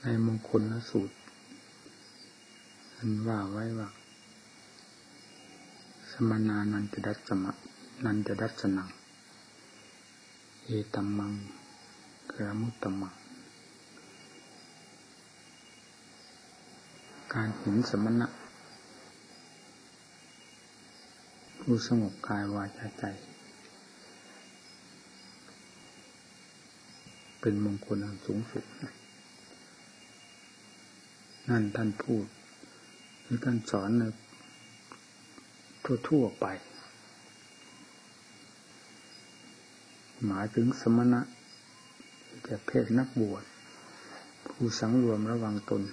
ในมงคลสูตรอันว่าไว้ว่าสมณานันจะดัสสมะนันจะดัสสนังเอตัมมังกรมุตตมังการเห็นสมณะผู้สงบกายวาจาใจเป็นมงคลอันสูงสุดนั่นท่านพูดหรือท่านสอนในทั่วๆไปหมายถึงสมณะแก่เพศนักบวชผู้สังรวมระวังตน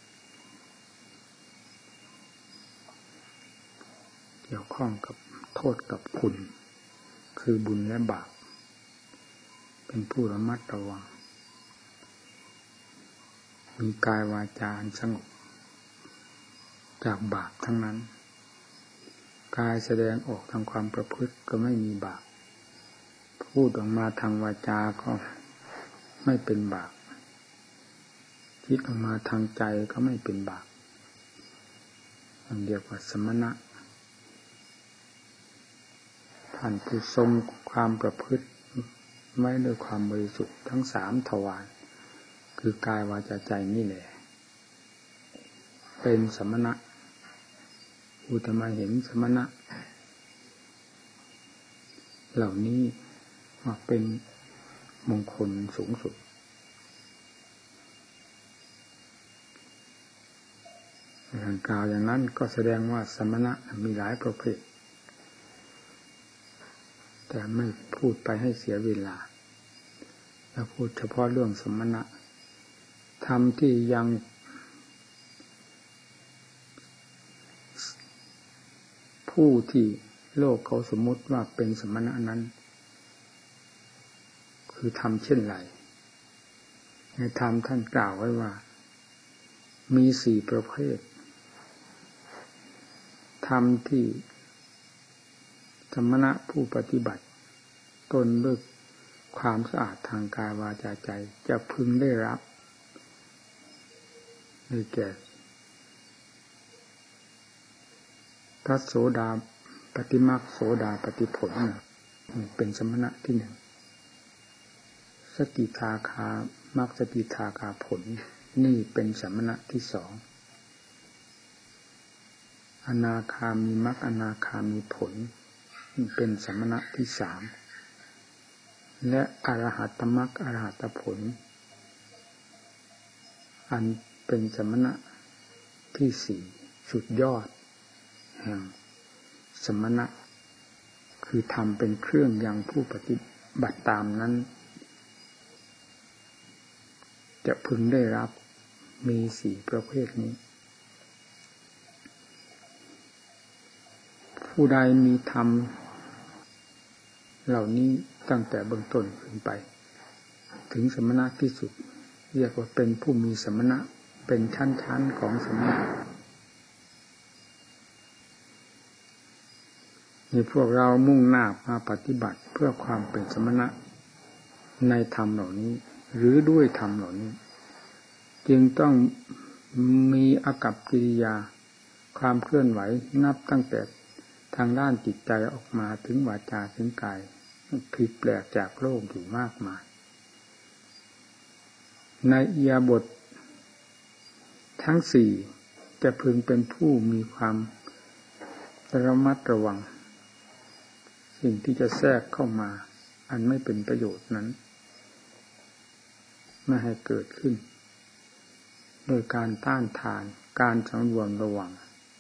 เกี่ยวข้องกับโทษกับคุณคือบุญและบาปเป็นผู้ระมัดระวังมีกายวาจาอันสงบจากบาปทั้งนั้นกายแสดงออกทางความประพฤติก็ไม่มีบาปพูดออกมาทางวาจาก็ไม่เป็นบาปคิดออกมาทางใจก็ไม่เป็นบาปอันเดียวกับสมณะท่านผู้ทรงความประพฤติไว้ด้วยความบริสุทธิ์ทั้งสามทวารคือกายวาจาใจนี่แหละเป็นสมณะผู้จะมาเห็นสมณะเหล่านี้ว่าเป็นมงคลสูงสุดการกล่าวอย่างนั้นก็แสดงว่าสมณะมีหลายประเภทแต่ไม่พูดไปให้เสียเวลาจะพูดเฉพาะเรื่องสมณะธรรมที่ยังผู้ที่โลกเขาสมมติว่าเป็นสมณะนั้นคือธรรมเช่นไรในธรรมท่านกล่าวไว้ว่ามีสี่ประเภทธรรมที่สมณะผู้ปฏิบัติตนด้วยความสะอาดทางกายวาจาใจจะพึงได้รับได้แก่พระโสดาปฏิมรรคโสดาปฏิผลเป็นสมณะที่หนึ่งสกิทาคามรรคสกิทาคาผลนี่เป็นสมณะที่สองอนาคามีมรรคอนาคามีผลเป็นสมณะที่สามและอรหัตตมรรคอรหัตผลอันเป็นสมณะที่สี่สุดยอดแห่งสมณะคือทำเป็นเครื่องยังผู้ปฏิบัติตามนั้นจะพึงได้รับมีสี่ประเภทนี้ผู้ใดมีธรรมเหล่านี้ตั้งแต่เบื้องต้นขึ้นไปถึงสมณะที่สุดเรียกว่าเป็นผู้มีสมณะเป็นชั้นๆของสมณะนี่พวกเรามุ่งหน้ามาปฏิบัติเพื่อความเป็นสมณะในธรรมเหล่านี้หรือด้วยธรรมเหล่านี้จึงต้องมีอากัปกิริยาความเคลื่อนไหวนับตั้งแต่ทางด้านจิตใจออกมาถึงวาจาถึงกายผิดแปลกจากโลกอยู่มากมายในอิริยาบถทั้งสี่จะพึงเป็นผู้มีความระมัดระวังสิ่งที่จะแทรกเข้ามาอันไม่เป็นประโยชน์นั้นไม่ให้เกิดขึ้นโดยการต้านทานการสังวรระวัง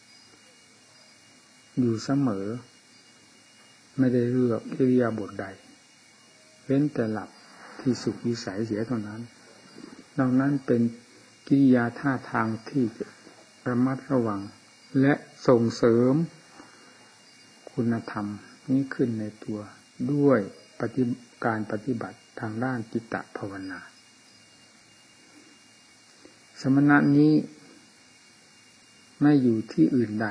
อยู่เสมอไม่ได้เลือกอิริยาบถใดเว้นแต่หลับที่สุขวิสัยเสียเท่านั้นนอกนั้นเป็นกิริยาท่าทางที่ระมัดระวังและส่งเสริมคุณธรรมนี้ขึ้นในตัวด้วยการปฏิบัติทางด้านจิตตภาวนาสมณะนี้ไม่อยู่ที่อื่นใด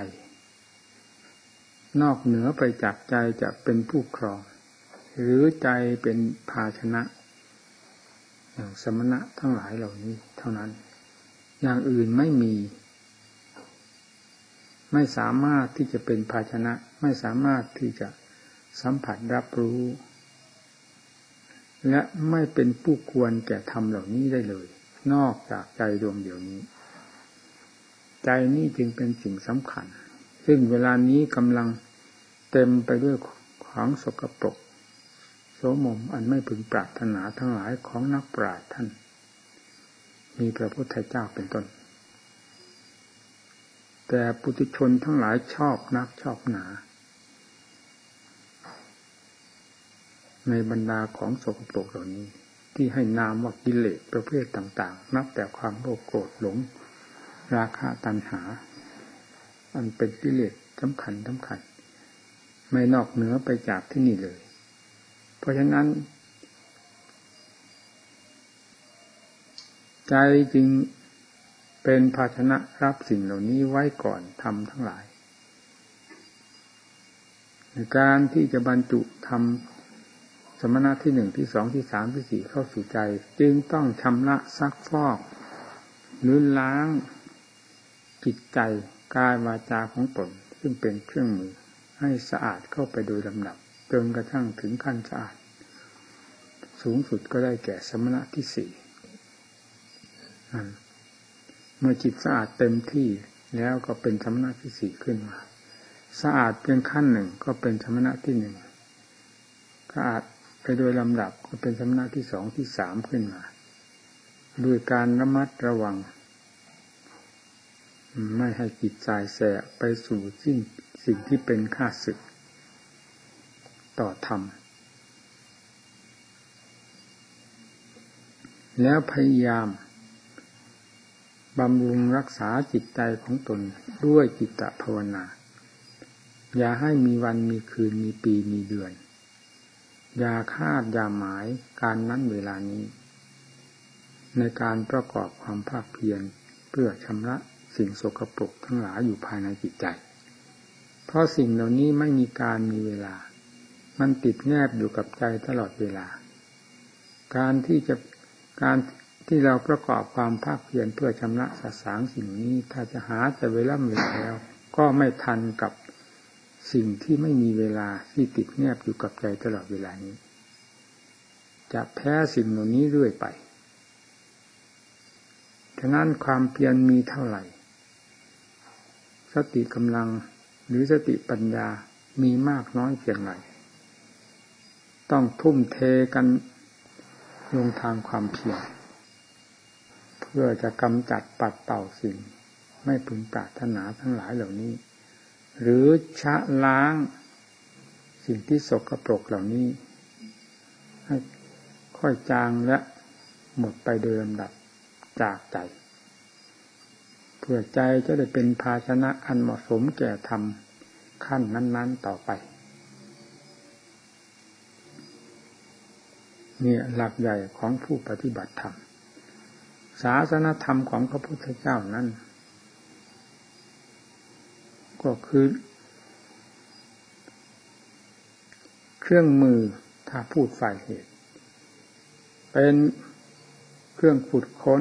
นอกเหนือไปจากใจจะเป็นผู้ครองหรือใจเป็นภาชนะอย่างสมณะทั้งหลายเหล่านี้เท่านั้นอย่างอื่นไม่มีไม่สามารถที่จะเป็นภาชนะไม่สามารถที่จะสัมผัสรับรู้และไม่เป็นผู้ควรแก่ธรรมเหล่านี้ได้เลยนอกจากใจดวงเดียวนี้ใจนี้จึงเป็นสิ่งสำคัญซึ่งเวลานี้กำลังเต็มไปด้วยของสกปรกโสมมอันไม่พึงปรารถนาทั้งหลายของนักปราชญ์ท่านมีพระพุทธเจ้าเป็นต้นแต่ปุถุชนทั้งหลายชอบนักชอบหนาในบรรดาของสกปรกเหล่านี้ที่ให้นามว่ากิเลสประเภทต่างๆนับแต่ความโลภโกรธหลงราคะตัณหาอันเป็นกิเลสสำคัญไม่นอกเหนือไปจากที่นี่เลยเพราะฉะนั้นใจจึงเป็นภาชนะรับสิ่งเหล่านี้ไว้ก่อนทำทั้งหลายในการที่จะบรรจุทำสมณะที่หนึ่งที่สองที่สามที่สี่เข้าสู่ใจจึงต้องชำระซักฟอกหรือล้างจิตใจกายวาจาของตนซึ่งเป็นเครื่องมือให้สะอาดเข้าไปโดยลำดับจนกระทั่งถึงขั้นสะอาดสูงสุดก็ได้แก่สมณะที่สี่เมื่อจิตสะอาดเต็มที่แล้วก็เป็นสมณะที่สี่ขึ้นมาสะอาดเพียงขั้นหนึ่งก็เป็นสมณะที่หนึ่งสะอาดไปโดยลำดับก็เป็นสมณะที่สองที่สามขึ้นมาด้วยการระมัดระวังไม่ให้จิตสายแสไปสู่สิ่งที่เป็นข้าศึกต่อธรรมแล้วพยายามบำรุงรักษาจิตใจของตนด้วยจิตตภาวนาอย่าให้มีวันมีคืนมีปีมีเดือนอย่าคาดอย่าหมายการนั้นเวลานี้ในการประกอบความภาคเพียรเพื่อชำระสิ่งสกปรกทั้งหลายอยู่ภายในจิตใจเพราะสิ่งเหล่านี้ไม่มีการมีเวลามันติดแนบอยู่กับใจตลอดเวลาการที่เราประกอบความภาคเพียรเพื่อชำระสะสางสิ่งนี้ถ้าจะหาแต่เวลาแล้วก็ไม่ทันกับสิ่งที่ไม่มีเวลาที่ติดแนบอยู่กับใจตลอดเวลานี้จะแพ้สิ่งเหล่านี้เรื่อยไปฉะนั้นความเพียรมีเท่าไหร่สติกำลังหรือสติปัญญามีมากน้อยเพียงไรต้องทุ่มเทกันลงทางความเพียรเพื่อจะกำจัดปัดเป่าสิ่งไม่พึงปรารถนาทั้งหลายเหล่านี้หรือชะล้างสิ่งที่สกปรกเหล่านี้ให้ค่อยจางและหมดไปโดยลำดับจากใจเพื่อใจจะได้เป็นภาชนะอันเหมาะสมแก่ธรรมขั้นนั้นๆต่อไปนี่หลักใหญ่ของผู้ปฏิบัติธรรมศาสนธรรมของพระพุทธเจ้านั้นก็คือเครื่องมือถ้าพูดฝ่ายเหตุเป็นเครื่องขุดค้น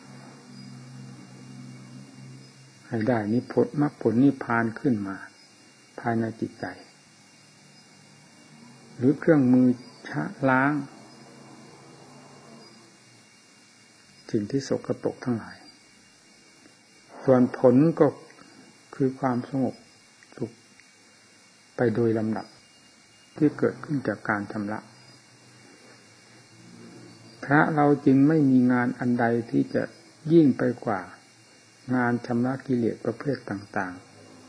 ให้ได้นิพพานมรรคผลนิพพานขึ้นมาภายในจิตใจหรือเครื่องมือชะล้างสิ่งที่สกปรกทั้งหลายส่วนผลก็คือความสงบสุขไปโดยลำดับที่เกิดขึ้นจากการชำระพระเราจึงไม่มีงานอันใดที่จะยิ่งไปกว่างานชำระกิเลสประเภทต่าง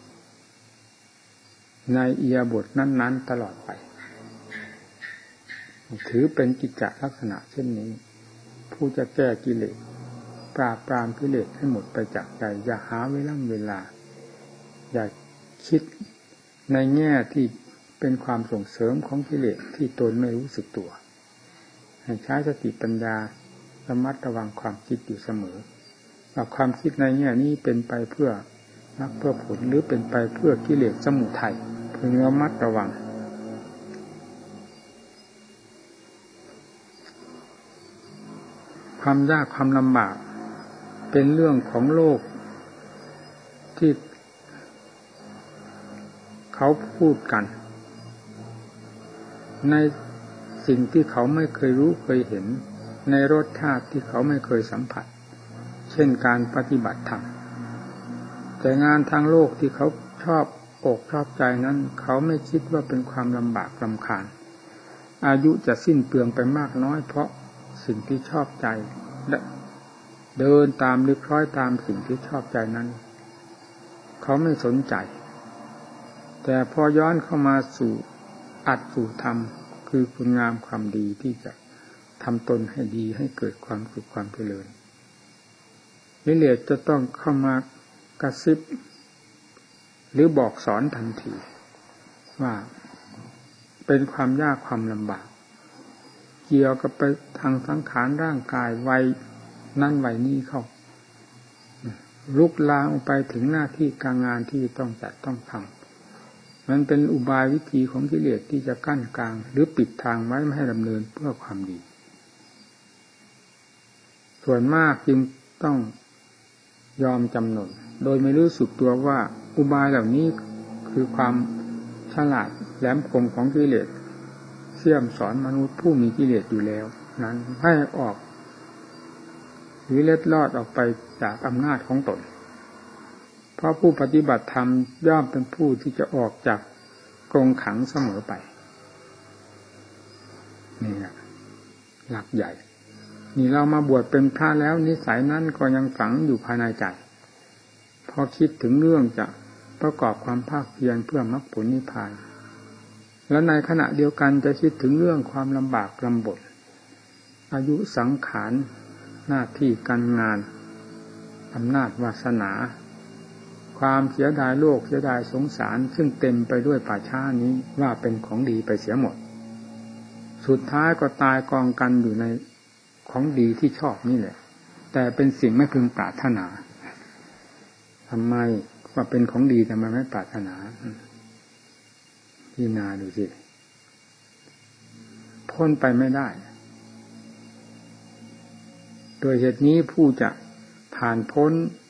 ๆในอิริยาบถนั้นๆตลอดไปถือเป็นกิจจลักษณะเช่นนี้ผู้จะแก้กิเลสปราบปรามกิเลสให้หมดไปจากใจอย่าหาเวลาอย่าคิดในแง่ที่เป็นความส่งเสริมของกิเลสที่ตนไม่รู้สึกตัวให้ใช้สติปัญญาระมัดระวังความคิดอยู่เสมอว่าความคิดในแง่นี้เป็นไปเพื่อมรรคเพื่อผลหรือเป็นไปเพื่อกิเลสสมุทัยพึงระมัดระวังความยากความลำบากเป็นเรื่องของโลกที่เขาพูดกันในสิ่งที่เขาไม่เคยรู้เคยเห็นในรสชาติที่เขาไม่เคยสัมผัสเช่นการปฏิบัติธรรมแต่งานทางโลกที่เขาชอบอกชอบใจนั้นเขาไม่คิดว่าเป็นความลำบากรำคาญอายุจะสิ้นเปลืองไปมากน้อยเพราะสิ่งที่ชอบใจและเดินตามหรือคล้อยตามสิ่งที่ชอบใจนั้นเขาไม่สนใจแต่พอย้อนเข้ามาสู่อัตสู่ธรรมคือคุณงามความดีที่จะทำตนให้ดีให้เกิดความสุขความเจริญกิเลสจะต้องเข้ามากระซิบหรือบอกสอนทันทีว่าเป็นความยากความลำบากเกี่ยวกับไปทางสังขารร่างกายวัยนั่นวัยนี้เข้าลุกลามไปถึงหน้าที่การงานที่ต้องจัดต้องทำมันเป็นอุบายวิธีของกิเลสที่จะกั้นกลางหรือปิดทางไว้ไม่ให้ดำเนินเพื่อความดีส่วนมากจึงต้องยอมจำนนโดยไม่รู้สึกตัวว่าอุบายเหล่านี้คือความฉลาดแหลมคมของกิเลสเสี่ยมสอนมนุษย์ผู้มีกิเลสอยู่แล้วนั้นให้ออกหรือเล็ดลอดออกไปจากอำนาจของตนเพราะผู้ปฏิบัติธรรมย่อมเป็นผู้ที่จะออกจากกรงขังเสมอไปนี่นะหลักใหญ่นี่เรามาบวชเป็นพระแล้วนิสัยนั้นก็ยังฝังอยู่ภายในใจพอคิดถึงเรื่องจะประกอบความภาคเพียรเพื่อมรรคผลนิพพานแล้วในขณะเดียวกันจะคิดถึงเรื่องความลำบากลำบนอายุสังขารหน้าที่การงานอำนาจวาสนาความเสียดายโลกเสียดายสงสารซึ่งเต็มไปด้วยป่าช้านี้ว่าเป็นของดีไปเสียหมดสุดท้ายก็ตายกองกันอยู่ในของดีที่ชอบนี่แหละแต่เป็นสิ่งไม่พึงปรารถนาทำไมว่าเป็นของดีทำไมไม่ปรารถนาพิจารณาดูสิพ้นไปไม่ได้โดยเหตุนี้ผู้จะผ่านพ้น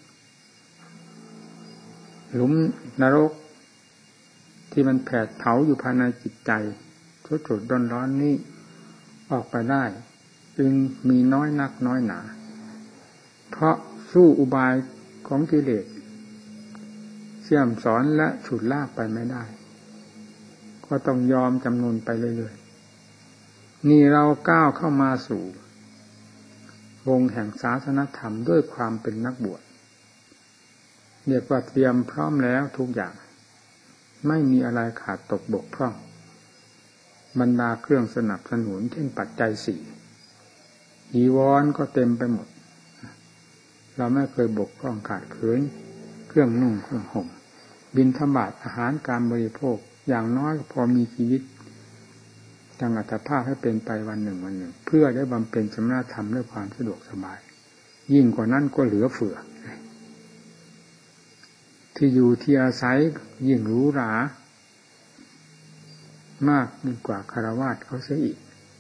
หลุมนรกที่มันแผดเผาอยู่ภายในจิตใจสดๆร้อนๆนี้ออกไปได้จึงมีน้อยนักน้อยหนาเพราะสู้อุบายของกิเลสเสี่ยมสอนและฉุดลากไปไม่ได้ก็ต้องยอมจำนนไปเรื่อยๆนี่เราก้าวเข้ามาสู่วงแห่งศาสนธรรมด้วยความเป็นนักบวชเรียกว่าเตรียมพร้อมแล้วทุกอย่างไม่มีอะไรขาดตกบกพร่องบรรดาเครื่องสนับสนุนเช่นปัจจัยสี่จีวรก็เต็มไปหมดเราไม่เคยบกพร่องขาดเขินเครื่องนุ่งเครื่องห่มบิณฑบาตอาหารการบริโภคอย่างน้อยก็พอมีชีวิตจังอัตภาพให้เป็นไปวันหนึ่งเพื่อได้บำเพ็ญสมณธรรมด้วยความสะดวกสบายยิ่งกว่านั้นก็เหลือเฟือที่อยู่ที่อาศัยยิ่งหรูหรามากยิ่งกว่าคฤหัสถ์เขาเสียอีก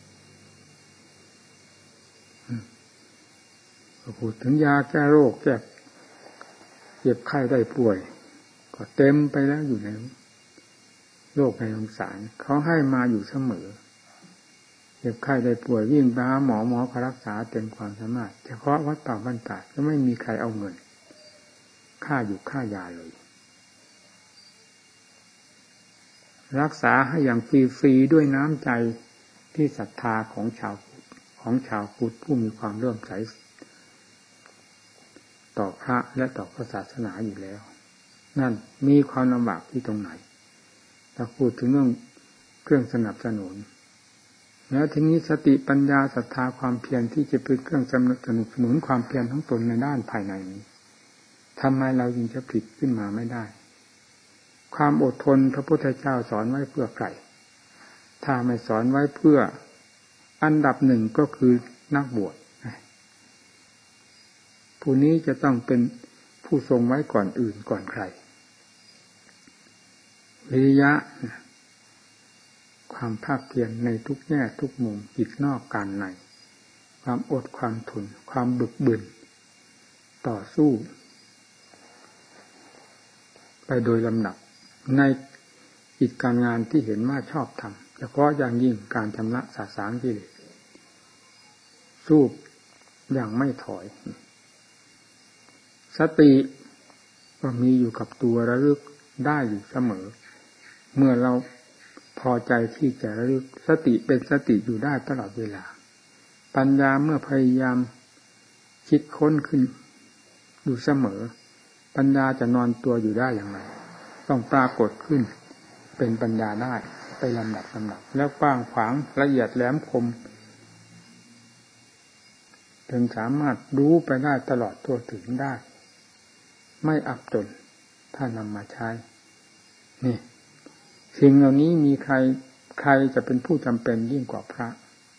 พูดถึงยาแก้โรคแก้เจ็บไข้ได้ป่วยก็เต็มไปแล้วอยู่ในโลกในสงสารเขาให้มาอยู่เสมอเจ็บไข้ได้ป่วยวิ่งไปหาหมอก็รักษาเต็มความสามารถเฉพาะวัดป่าบ้านตาดก็ไม่มีใครเอาเงินค่าอยู่ค่ายาเลยรักษาให้อย่างฟรีๆด้วยน้ำใจที่ศรัทธาของชาวพุทธผู้มีความเลื่อมใสต่อพระและต่อพระศาสนาอยู่แล้วนั่นมีความลำบากที่ตรงไหนถ้าพูดถึงเรื่องเครื่องสนับสนุนแล้วทีนี้สติปัญญาศรัทธาความเพียรที่จะเป็นเครื่องสนับสนุนความเพียรทั้งตนในด้านภายในนี้ทำไมเราจึงจะผิดขึ้นมาไม่ได้ความอดทนพระพุทธเจ้าสอนไว้เพื่อใครถ้าไม่สอนไว้เพื่ออันดับหนึ่งก็คือนักบวชผู้นี้จะต้องเป็นผู้ทรงไว้ก่อนอื่นก่อนใครวิริยะความภาคเพียรในทุกแง่ทุกมุมจิตนอกการในความอดความทนความบึกบึนต่อสู้ไปโดยลำดับในกิจการงานที่เห็นว่าชอบทำเฉพาะอย่างยิ่งการชำระสาสางกิเลสสู้อย่างไม่ถอยสติก็มีอยู่กับตัวระลึกได้อยู่เสมอเมื่อเราพอใจที่จะระลึกสติเป็นสติอยู่ได้ตลอดเวลาปัญญาเมื่อพยายามคิดค้นขึ้นอยู่เสมอปัญญาจะนอนตัวอยู่ได้อย่างไรต้องปรากฏขึ้นเป็นปัญญาได้ไปลำดับแล้วกว้างขวางละเอียดแหลมคมถึงสามารถรู้ไปได้ตลอดทั่วถึงได้ไม่อับจนถ้านำมาใช้นี่สิ่งเหล่านี้มีใครจะเป็นผู้จำเป็นยิ่งกว่าพระ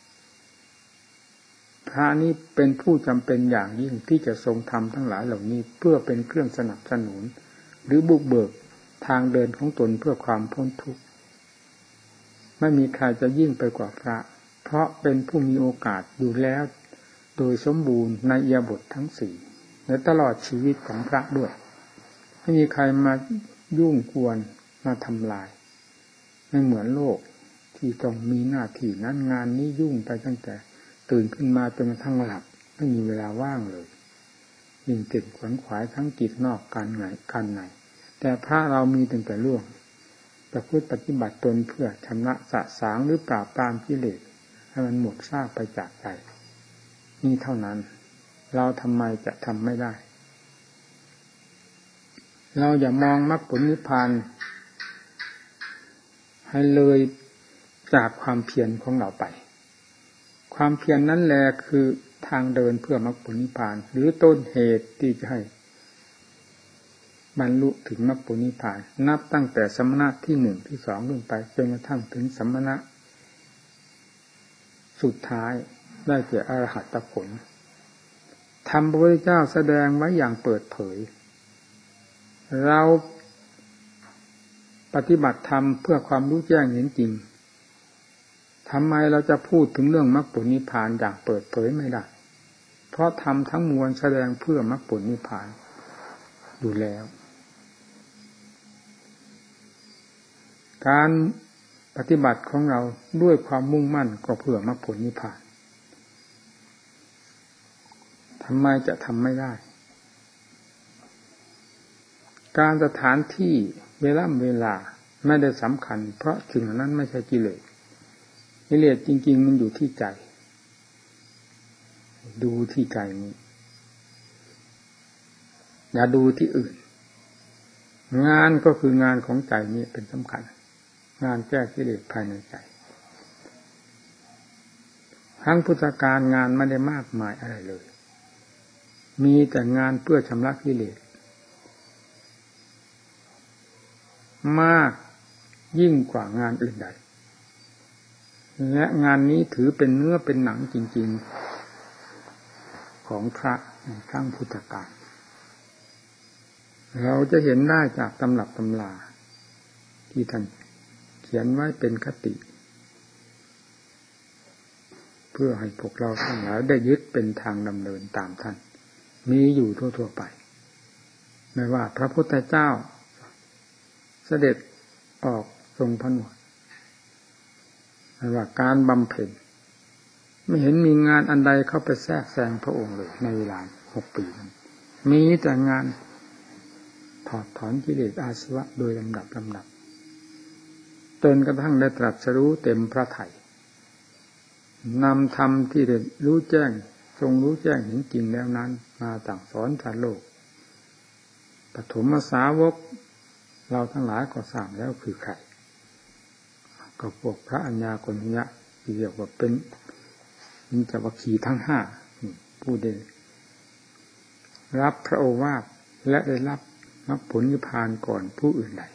นี้เป็นผู้จำเป็นอย่างยิ่งที่จะทรงธรรมทั้งหลายเหล่านี้เพื่อเป็นเครื่องสนับสนุนหรือบุกเบิกทางเดินของตนเพื่อความพ้นทุกข์ไม่มีใครจะยิ่งไปกว่าพระเพราะเป็นผู้มีโอกาสอยู่แล้วโดยสมบูรณ์ในอิริยาบถทั้งสี่และตลอดชีวิตของพระด้วยไม่มีใครมายุ่งกวนมาทำลายไม่เหมือนโลกที่ต้องมีหน้าที่นั้นงานนี้ยุ่งไปตั้งแต่ตื่นขึ้นมาจนกระทั่งหลับไม่มีเวลาว่างเลยยิ่งติดขวนขวายทั้งกิจนอกการในแต่พระเรามีตั้งแต่ล่วงประพฤติปฏิบัติตนเพื่อชำระสะสางหรือปราบปรามกิเลสให้มันหมดซากไปจากใจนี่เท่านั้นเราทำไมจะทำไม่ได้เราอย่ามองมรรคผลนิพพานให้เลยจากความเพียรของเราไปความเพียรนั้นแหละคือทางเดินเพื่อมรรคผลนิพพานหรือต้นเหตุที่จะให้บรรลุถึงมรรคผลนิพพานนับตั้งแต่สมณะที่หนึ่งที่สองขึ้นไปจนกระทั่งถึงสมณะสุดท้ายได้แก่อรหัตผลธรรมพระพุทธเจ้าแสดงไว้อย่างเปิดเผยเราปฏิบัติธรรมเพื่อความรู้แจ้งเห็นจริงทำไมเราจะพูดถึงเรื่องมรรคผลนิพพานอย่างเปิดเผยไม่ได้เพราะธรรมทั้งมวลแสดงเพื่อมรรคผลนิพพานอยู่แล้วการปฏิบัติของเราด้วยความมุ่งมั่นก็เพื่อมรรคผลนิพพานทำไมจะทำไม่ได้การสถานที่เวลาไม่ได้สำคัญเพราะสิ่งนั้นไม่ใช่กิเลสจริงๆมันอยู่ที่ใจดูที่ใจนี้อย่าดูที่อื่นงานก็คืองานของใจนี้เป็นสำคัญงานแก้กิเลสภายในใจครั้งพุทธกาลงานไม่ได้มากมายอะไรเลยมีแต่งานเพื่อชำระกิเลสมากยิ่งกว่างานอื่นใดและงานนี้ถือเป็นเนื้อเป็นหนังจริงๆของพระในครั้งพุทธกาลเราจะเห็นได้จากตำรับตำราที่ท่านเขียนไว้เป็นคติเพื่อให้พวกเราทั้งหลายได้ยึดเป็นทางดำเนินตามท่านมีอยู่ทั่วๆไปไม่ว่าพระพุทธเจ้าเสด็จออกทรงผนวดไม่ว่าการบำเพ็ญไม่เห็นมีงานอันใดเข้าไปแทรกแซงพระองค์เลยในเวลา6 ปีนั้นมีแต่งานถอดถอนกิเลสอาสวะโดยลำดับจนกระทั่งได้ตรัสรู้เต็มพระทัยนำธรรมที่ได้รู้แจ้งทรงรู้แจ้งเห็นจริงแล้วนั้นมาสั่งสอนชาวโลกปฐมสาวกเราทั้งหลายก็ทราบแล้วคือใครก็พวกพระอัญญาโกณทัญญะที่เรียกว่าเป็นมิจฉาวัคคีย์ทั้ง5ผู้ได้รับพระโอวาทและได้รับมรรคผลนิพพานก่อนผู้อื่นใด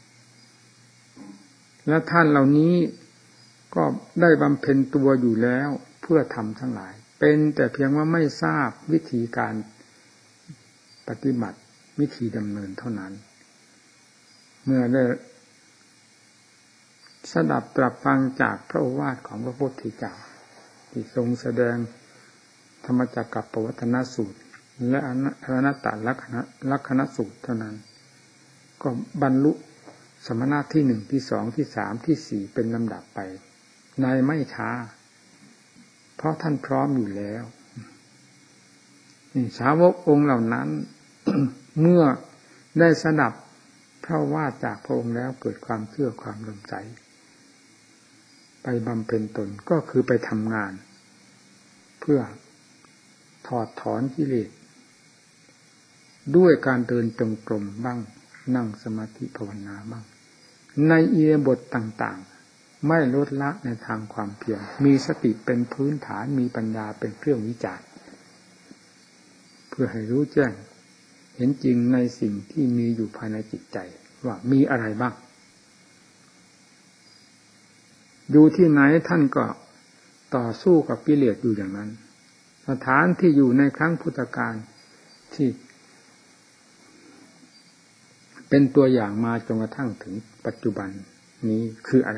และท่านเหล่านี้ก็ได้บำเพ็ญตัวอยู่แล้วเพื่อทำทั้งหลายเป็นแต่เพียงว่าไม่ทราบวิธีการปฏิบัติวิธีดำเนินเท่านั้นเมื่อได้สดับตรับฟังจากพระโอวาทของพระพุทธเจ้าที่ทรงแสดงธรรมจักรกับปวัตตนสูตรและอนัตตลักขณสูตรเท่านั้นก็บรรลุสมณะที่หนึ่งที่สองที่สามที่สี่เป็นลำดับไปในไม่ช้าเพราะท่านพร้อมอยู่แล้วสาวกองค์เหล่านั้น เมื่อได้สดับพระวาทจากพระองค์แล้วเกิดความเชื่อความเลื่อมใสไปบำเพ็ญตนก็คือไปทำงานเพื่อถอดถอนกิเลสด้วยการเดินจงกรมบ้างนั่งสมาธิภาวนาบ้างในอิริยาบถต่างๆไม่ลดละในทางความเพียรมีสติเป็นพื้นฐานมีปัญญาเป็นเครื่องวิจารณ์เพื่อให้รู้แจ้งเห็นจริงในสิ่งที่มีอยู่ภายในจิตใจว่ามีอะไรบ้างอยู่ที่ไหนท่านก็ต่อสู้กับกิเลสอยู่อย่างนั้นสถานที่อยู่ในครั้งพุทธกาลที่เป็นตัวอย่างมาจนกระทั่งถึงปัจจุบันนี้คืออะไร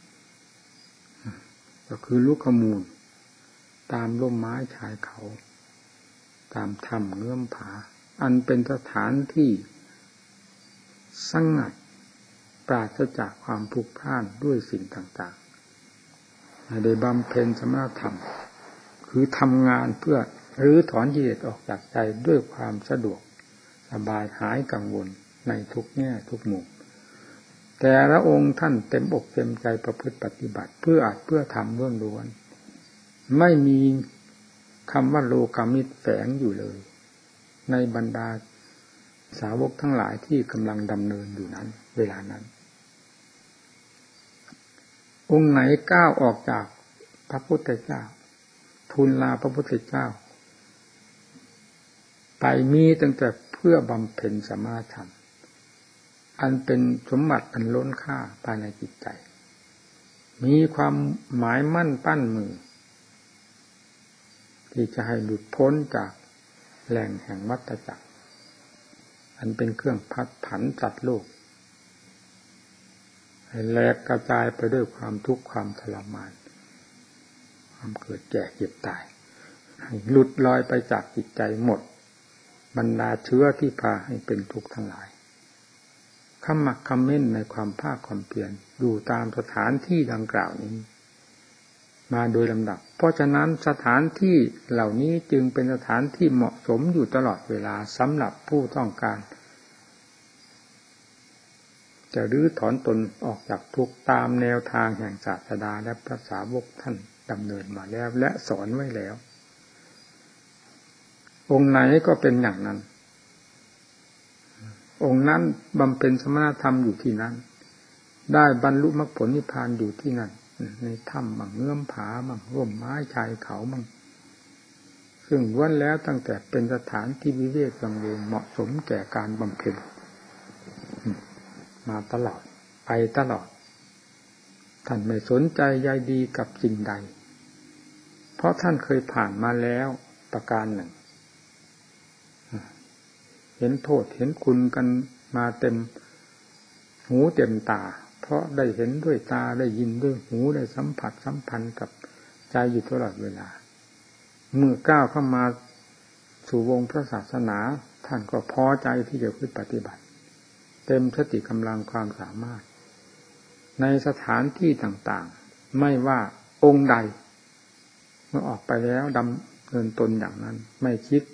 ก็คือลูกขมูลตามร่มไม้ชายเขาตามถ้ำเงื่อมผาอันเป็นสถานที่สงัดปราศจากความพลุกพล่านด้วยสิ่งต่างๆได้บำเพ็ญสมณธรรมคือทำงานเพื่อรื้อถอนกิเลสออกจากใจด้วยความสะดวกสบายหายกังวลในทุกแง่ทุกมุมแต่ละองค์ท่านเต็มอกเต็มใจประพฤติปฏิบัติเพื่ออัดเพื่อทำล้วนๆไม่มีคำว่าโลกามิตรแฝงอยู่เลยในบรรดาสาวกทั้งหลายที่กำลังดำเนินอยู่นั้นเวลานั้นองค์ไหนก้าวออกจากพระพุทธเจ้าทูลลาพระพุทธเจ้าไปมีตั้งแต่เพื่อบำเพ็ญสมณธรรมอันเป็นสมบัติอันล้นค่าภายในจิตใจมีความหมายมั่นปั้นมือที่จะให้หลุดพ้นจากแหล่งแห่งวัฏจักรอันเป็นเครื่องพัดผันจัดโลกให้แหลกกระจายไปด้วยความทุกข์ความทรมานความเกิดแก่เจ็บตายให้หลุดลอยไปจากจิตใจหมดบรรดาเชื้อที่พาให้เป็นทุกข์ทั้งหลายขมักเขม้นในความภาคความเพียรอยู่ตามสถานที่ดังกล่าวนี้มาโดยลำดับเพราะฉะนั้นสถานที่เหล่านี้จึงเป็นสถานที่เหมาะสมอยู่ตลอดเวลาสำหรับผู้ต้องการจะรื้อถอนตนออกจากทุกข์ตามแนวทางแห่งศาสดาและพระสาวกท่านดำเนินมาแล้วและสอนไว้แล้วองค์ไหนก็เป็นอย่างนั้นองค์นั้นบำเพ็ญสมณธรรมอยู่ที่นั้นได้บรรลุมรรคผลนิพพานอยู่ที่นั่นในถ้ำมั่งเงื่อมผามั่งร่มไม้ชายเขามั่งซึ่งล้วนแล้วตั้งแต่เป็นสถานที่วิเวกสงบเหมาะสมแก่การบำเพ็ญมาตลอดไปตลอดท่านไม่สนใจใยดีกับสิ่งใดเพราะท่านเคยผ่านมาแล้วประการหนึ่งเห็นโทษเห็นคุณกันมาเต็มหูเต็มตาเพราะได้เห็นด้วยตาได้ยินด้วยหูได้สัมผัสสัมพันธ์กับใจอยู่ตลอดเวลาเมื่อก้าวเข้ามาสู่วงพระศาสนาท่านก็พอใจที่จะปฏิบัติเต็มสติกำลังความสามารถในสถานที่ต่างๆไม่ว่าองค์ใดเมื่อออกไปแล้วดำเนินตนอย่างนั้นไม่คิด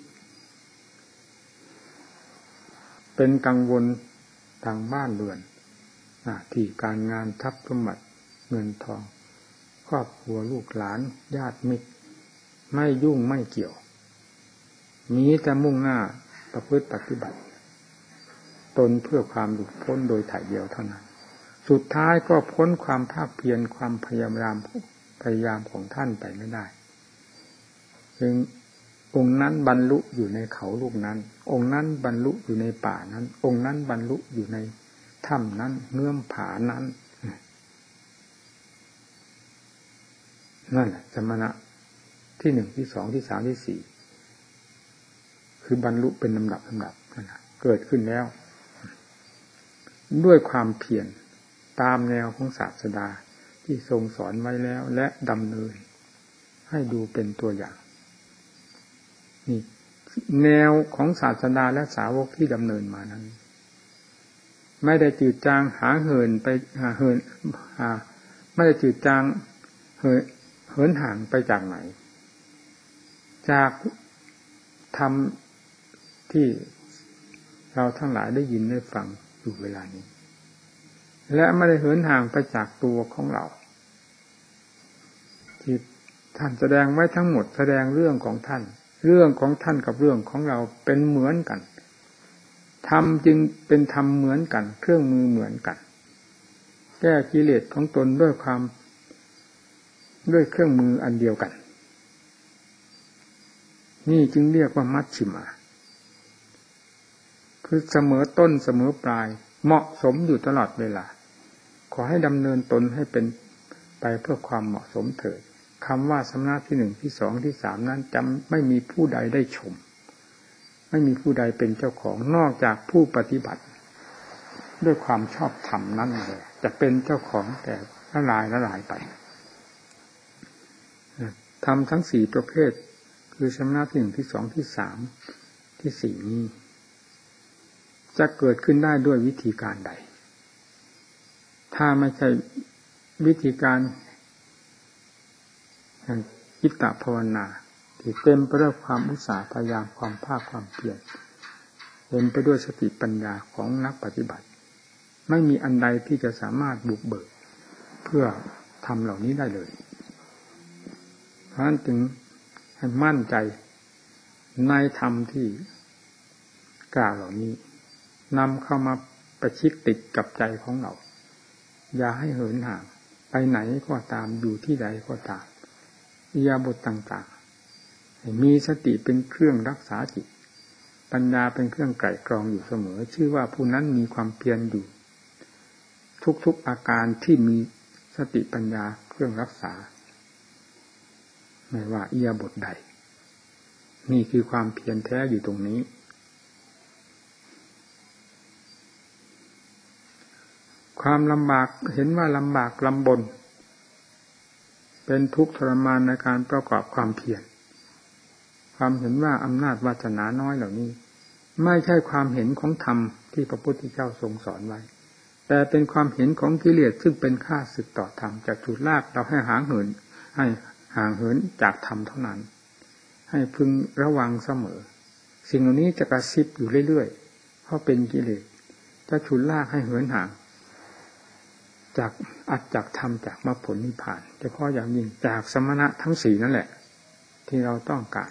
เป็นกังวลทางบ้านเรือนหน้าที่การงานทรัพย์สมบัติเงินทองครอบครัวลูกหลานญาติมิตรไม่ยุ่งไม่เกี่ยวมีแต่มุ่งหน้าประพฤติปฏิบัติตนเพื่อความหลุดพ้นโดยถ่ายเดียวเท่านั้นสุดท้ายก็พ้นความภาคเพียรความพยายามของท่านไปไม่ได้จึงองค์นั้นบรรลุอยู่ในเขาลูกนั้นองค์นั้นบรรลุอยู่ในป่านั้นองค์นั้นบรรลุอยู่ในถ้ำนั้นเงื่อมผานั้นนั่นแหละสมณะที่หนึ่งที่สองที่สามที่สี่คือบรรลุเป็นลำดับเกิดขึ้นแล้วด้วยความเพียรตามแนวของศาสดาที่ทรงสอนไว้แล้วและดำเนินให้ดูเป็นตัวอย่างนี่แนวของศาสดาและสาวกที่ดำเนินมานั้นไม่ได้จืดจางหาเหินไปไม่ได้จืดจางเหินห่างไปจากไหนจากธรรมที่เราทั้งหลายได้ยินได้ฟังอยู่เวลานี้และไม่ได้เหินห่างไปจากตัวของเราที่ท่านแสดงไว้ทั้งหมดแสดงเรื่องของท่านเรื่องของท่านกับเรื่องของเราเป็นเหมือนกันธรรมจึงเป็นธรรมเหมือนกันเครื่องมือเหมือนกันแก้กิเลสของตนด้วยเครื่องมืออันเดียวกันนี่จึงเรียกว่ามัชฌิมาคือเสมอต้นเสมอปลายเหมาะสมอยู่ตลอดเวลาขอให้ดำเนินตนให้เป็นไปเพื่อความเหมาะสมเถิดคำว่าสำนักที่หนึ่งที่สองที่สามนั้นจะไม่มีผู้ใดได้ชมไม่มีผู้ใดเป็นเจ้าของนอกจากผู้ปฏิบัติด้วยความชอบธรรมนั่นแหละจะเป็นเจ้าของแต่ละลายไปธรรมทั้งสี่ประเภทคือสำนักที่หนึ่งที่สองที่สามที่สี่นี้จะเกิดขึ้นได้ด้วยวิธีการใดถ้าไม่ใช่วิธีการจิตตภาวนาที่เต็มไปด้วยความอุตสาหพยายามความภาคความเพียรเต็มไปด้วยสติปัญญาของนักปฏิบัติไม่มีอันใดที่จะสามารถบุกเบิกเพื่อทำเหล่านี้ได้เลยเพราะฉะนั้นจึงให้มั่นใจในธรรมที่กล่าวเหล่านี้นำเข้ามาประชิดติดกับใจของเราอย่าให้เหินห่างไปไหนก็ตามอยู่ที่ใดก็ตามอิริยาบถต่างๆมีสติเป็นเครื่องรักษาจิตปัญญาเป็นเครื่องไกร่กรองอยู่เสมอชื่อว่าผู้นั้นมีความเพียรอยู่ทุกๆอาการที่มีสติปัญญาเครื่องรักษาไม่ว่าอิริยาบถใดนี่คือความเพียรแท้อยู่ตรงนี้ความลำบากเห็นว่าลำบากลำบนเป็นทุกข์ทรมานในการประกอบความเพียรความเห็นว่าอำนาจวาสนาน้อยเหล่านี้ไม่ใช่ความเห็นของธรรมที่พระพุทธเจ้าทรงสอนไว้แต่เป็นความเห็นของกิเลสซึ่งเป็นข้าศึกต่อธรรมจะฉุดลากเราให้ห่างเหินจากธรรมเท่านั้นให้พึงระวังเสมอสิ่งเหล่านี้จะกระซิบอยู่เรื่อยๆเพราะเป็นกิเลสจะฉุดลากให้เหินห่างจากธรรมจากมรรคผลนิพพานเฉพาะอย่างยิ่งจากสมณะทั้งสี่นั่นแหละที่เราต้องการ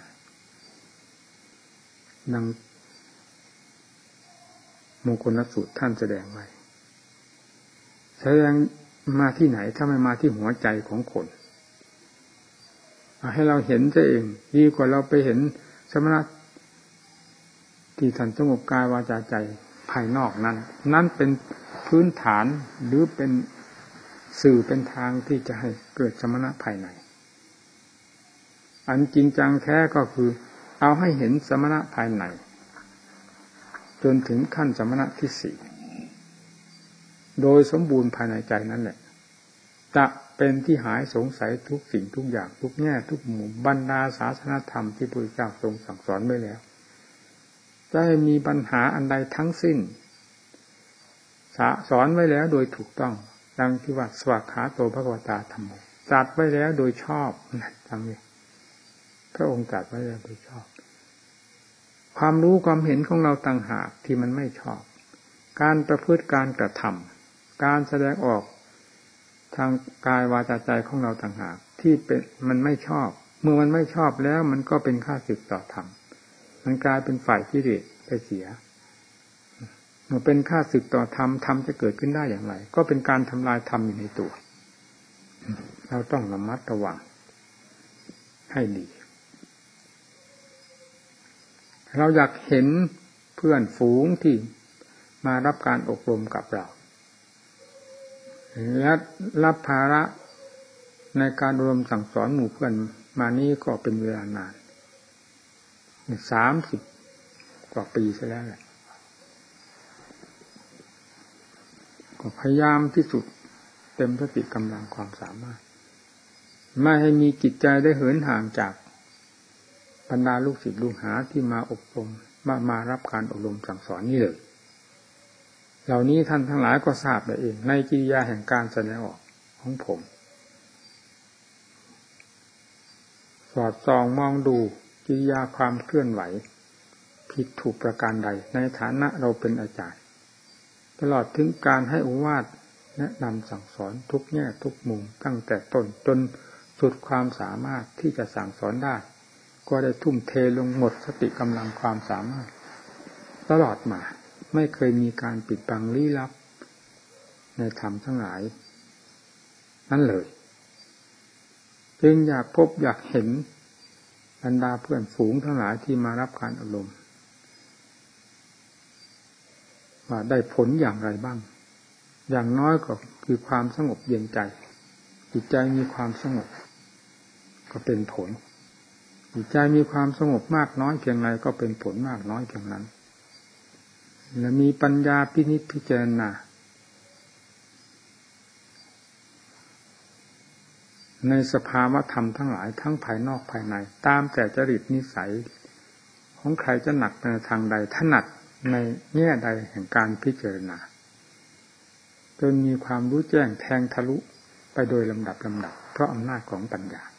ดังมงคลสูตรท่านแสดงไว้แสดงมาที่ไหนถ้าไม่มาที่หัวใจของคนให้เราเห็นซะเองดีกว่าเราไปเห็นสมณะที่ท่านสงบกายวาจาใจภายนอกนั้นเป็นพื้นฐานหรือเป็นสื่อเป็นทางที่จะให้เกิดสมณะภายในอันจริงจังแท้ก็คือเอาให้เห็นสมณะภายในจนถึงขั้นสมณะที่สี่โดยสมบูรณ์ภายในใจนั่นแหละจะเป็นที่หายสงสัยทุกสิ่งทุกอย่างทุกแง่ทุกมุมบรรดาศาสนธรรมที่พระพุทธเจ้าทรงสั่งสอนไว้แล้วจะให้มีปัญหาอันใดทั้งสิ้นสอนไว้แล้วโดยถูกต้องดังที่ว่าสวากขาโตภควตาธัมโมตรัสไว้แล้วโดยชอบดังนี้พระองค์ตรัสไว้แล้วโดยชอบความรู้ความเห็นของเราต่างหากที่มันไม่ชอบการประพฤติการกระทำการแสดงออกทางกายวาจาใจของเราต่างหากที่เป็นมันไม่ชอบเมื่อมันไม่ชอบแล้วมันก็เป็นข้าศึกต่อธรรมมันกลายเป็นฝ่ายกิเลสไปเสียเมื่อเป็นข้าศึกต่อธรรมธรรมจะเกิดขึ้นได้อย่างไรก็เป็นการทำลายธรรมอยู่ในตัวเราต้องระมัดระวังให้ดีเราอยากเห็นเพื่อนฝูงที่มารับการอบรมกับเราและรับภาระในการอบรมสั่งสอนหมู่เพื่อนมานี้ก็เป็นเวลานาน30 กว่าปีซะแล้วแหละก็พยายามที่สุดเต็มสติกำลังความสามารถไม่ให้มีจิตใจได้เหินห่างจากบรรดาลูกศิษย์ลูกหาที่มาอบรมมารับการอบรมสั่งสอนนี่เลยเหล่านี้ท่านทั้งหลายก็ทราบได้เองในกิริยาแห่งการแสดงออกของผมสอดส่องมองดูกิริยาความเคลื่อนไหวผิดถูกประการใดในฐานะเราเป็นอาจารย์ตลอดถึงการให้โอวาทแนะนำสั่งสอนทุกแง่ทุกมุมตั้งแต่ต้นจนสุดความสามารถที่จะสั่งสอนได้ก็ได้ทุ่มเทลงหมดสติกำลังความสามารถตลอดมาไม่เคยมีการปิดบังลี้ลับในธรรมทั้งหลายนั่นเลยจึงอยากพบอยากเห็นบรรดาเพื่อนฝูงทั้งหลายที่มารับการอบรมว่าได้ผลอย่างไรบ้างอย่างน้อยก็คือความสงบเย็นใจจิตใจมีความสงบก็เป็นผลจิตใจมีความสงบมากน้อยเพียงไรก็เป็นผลมากน้อยเพียงนั้นและมีปัญญาพินิจพิจารณาในสภาวะธรรมทั้งหลายทั้งภายนอกภายในตามแต่จริตนิสัยของใครจะหนักในทางใดถนัดในแง่ใดแห่งการพิจารณาจนมีความรู้แจ้งแทงทะลุไปโดยลำดับเพราะอำนาจของปัญญา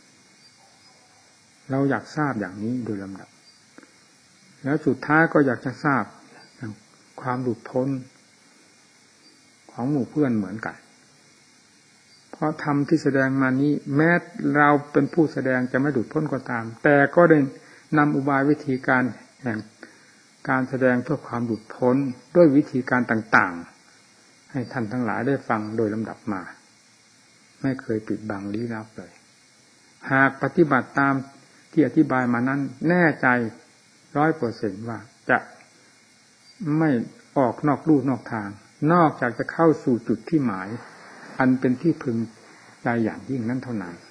เราอยากทราบอย่างนี้โดยลำดับแล้วสุดท้ายก็อยากจะทราบความหลุดพ้นของหมู่เพื่อนเหมือนกันเพราะธรรมที่แสดงมานี้แม้เราเป็นผู้แสดงจะไม่หลุดพ้นก็ตามแต่ก็ได้นำอุบายวิธีการแห่งการแสดงเพื่อความหลุดพ้นด้วยวิธีการต่างๆให้ท่านทั้งหลายได้ฟังโดยลำดับมาไม่เคยปิดบังลี้ลับเลยหากปฏิบัติตามที่อธิบายมานั้นแน่ใจ 100% ว่าจะไม่ออกนอกลู่นอกทางนอกจากจะเข้าสู่จุดที่หมายอันเป็นที่พึงใจอย่างยิ่งนั้นเท่านั้น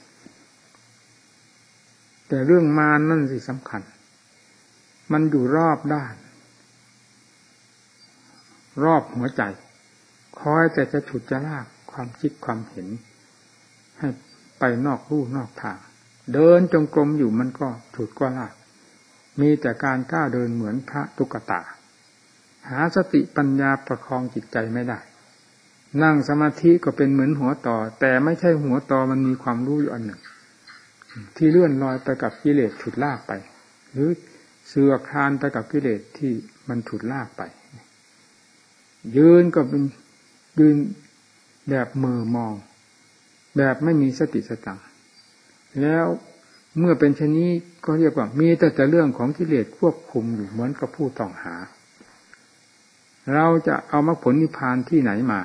แต่เรื่องมารนั่นสิสำคัญมันอยู่รอบด้านรอบหัวใจคอยแต่จะฉุดจะลากความคิดความเห็นให้ไปนอกลู่นอกทางเดินจงกรมอยู่มันก็ฉุดก็ลากมีแต่การก้าวเดินเหมือนพระตุ๊กตาหาสติปัญญาประคองจิตใจไม่ได้นั่งสมาธิก็เป็นเหมือนหัวต่อแต่ไม่ใช่หัวต่อมันมีความรู้อยู่อันหนึ่งที่เลื่อนลอยไปกับกิเลสฉุดลากไปหรือเสือคลานไปกับกิเลสที่มันฉุดลากไปยืนก็เป็นยืนแบบมือมองแบบไม่มีสติสตังแล้วเมื่อเป็นเช่นนี้ก็เรียกว่ามีแต่เรื่องของกิเลสควบคุมอยู่เหมือนกับผู้ต้องหาเราจะเอามรรคผลนิพพานที่ไหนมา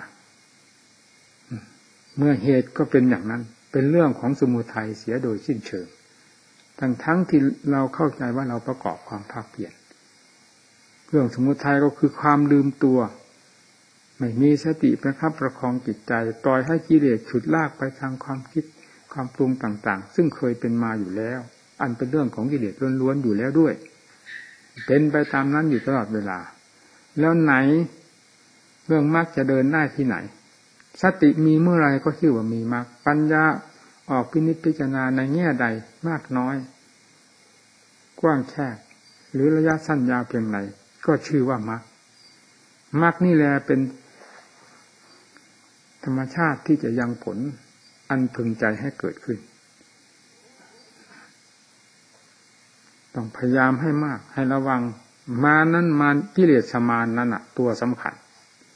เมื่อเหตุก็เป็นอย่างนั้นเป็นเรื่องของสมุทัยเสียโดยสิ้นเชิงทั้งที่เราเข้าใจว่าเราประกอบความภาคเพียรเรื่องสมุทัยก็คือความลืมตัวไม่มีสติประคับประคองจิตใจปล่อยให้กิเลสฉุดลากไปทางความคิดความปรุงต่างๆซึ่งเคยเป็นมาอยู่แล้วอันเป็นเรื่องของกิเลสล้วนๆอยู่แล้วด้วยเป็นไปตามนั้นอยู่ตลอดเวลาแล้วไหนเรื่องมรรคจะเดินได้ที่ไหนสติมีเมื่อไรก็ชื่อว่ามีมรรคปัญญาออกพินิจพิจารณาในแง่ใดมากน้อยกว้างแคบหรือระยะสั้นยาวเพียงไรก็ชื่อว่ามรรคมรรคนี่แหละเป็นธรรมชาติที่จะยังผลอันพึงใจให้เกิดขึ้นต้องพยายามให้มากให้ระวังมานั้นมารกิเลสมารนั่นน่ะตัวสำคัญ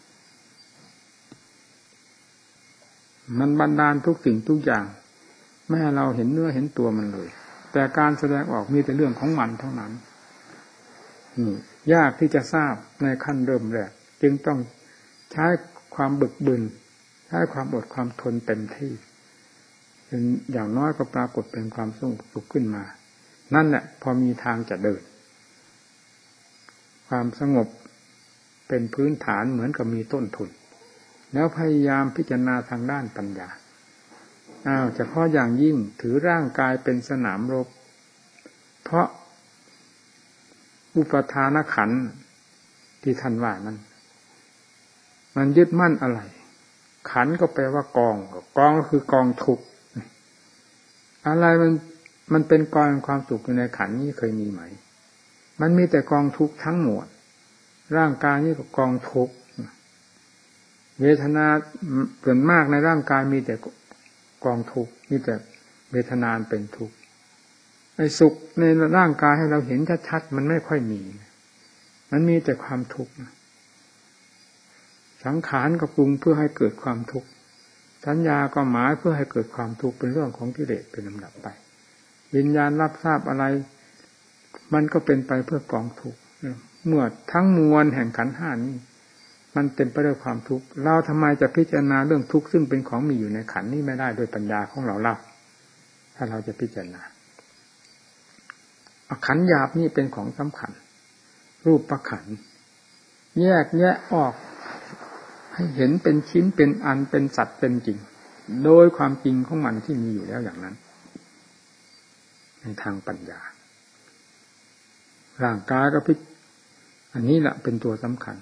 มันบันดาลทุกสิ่งทุกอย่างไม่ให้เราเห็นเนื้อเห็นตัวมันเลยแต่การแสดงออกมีแต่เรื่องของมันเท่านั้นยากที่จะทราบในขั้นเริ่มแรกจึงต้องใช้ความบึกบึนใช้ความอดความทนเต็มที่อย่างน้อยก็ปรากฏเป็นความสงบสุขขึ้นมานั่นแหละพอมีทางจะเดินความสงบเป็นพื้นฐานเหมือนกับมีต้นทุนแล้วพยายามพิจารณาทางด้านปัญญาเฉพาะอย่างยิ่งถือร่างกายเป็นสนามรบเพราะอุปทานขันธ์ที่ท่านว่านั้นมันยึดมั่นอะไรขันธ์ก็แปลว่ากองก็คือกองทุกข์อะไรมันมันเป็นกองความสุขอยู่ในขันธ์นี้เคยมีไหมมันมีแต่กองทุกข์ทั้งหมดร่างกายนี่ก็กองทุกข์เวทนาส่วนมากในร่างกายมีแต่กองทุกข์มีแต่เวทนาเป็นทุกข์ไอ้สุขในร่างกายให้เราเห็นชัดๆมันไม่ค่อยมีมันมีแต่ความทุกข์สังขารก็ปรุงเพื่อให้เกิดความทุกข์สัญญาก็หมายเพื่อให้เกิดความทุกข์เป็นเรื่องของกิเลสเป็นลำดับไปวิญญาณรับทราบอะไรมันก็เป็นไปเพื่อกองทุกข์เมื่อทั้งมวลแห่งขันธ์ห้านี้มันเต็มไปด้วยความทุกข์เราทำไมจะพิจารณาเรื่องทุกข์ซึ่งเป็นของมีอยู่ในขันธ์นี้ไม่ได้โดยปัญญาของเราเล่าถ้าเราจะพิจารณาขันธ์หยาบนี่เป็นของสำคัญรูปขันธ์แยกแยะออกให้เห็นเป็นชิ้นเป็นอันเป็นสัตว์เป็นจริงโดยความจริงของมันที่มีอยู่แล้วอย่างนั้นในทางปัญญาร่างกายก็พิจอันนี้แหละเป็นตัวสำคัญ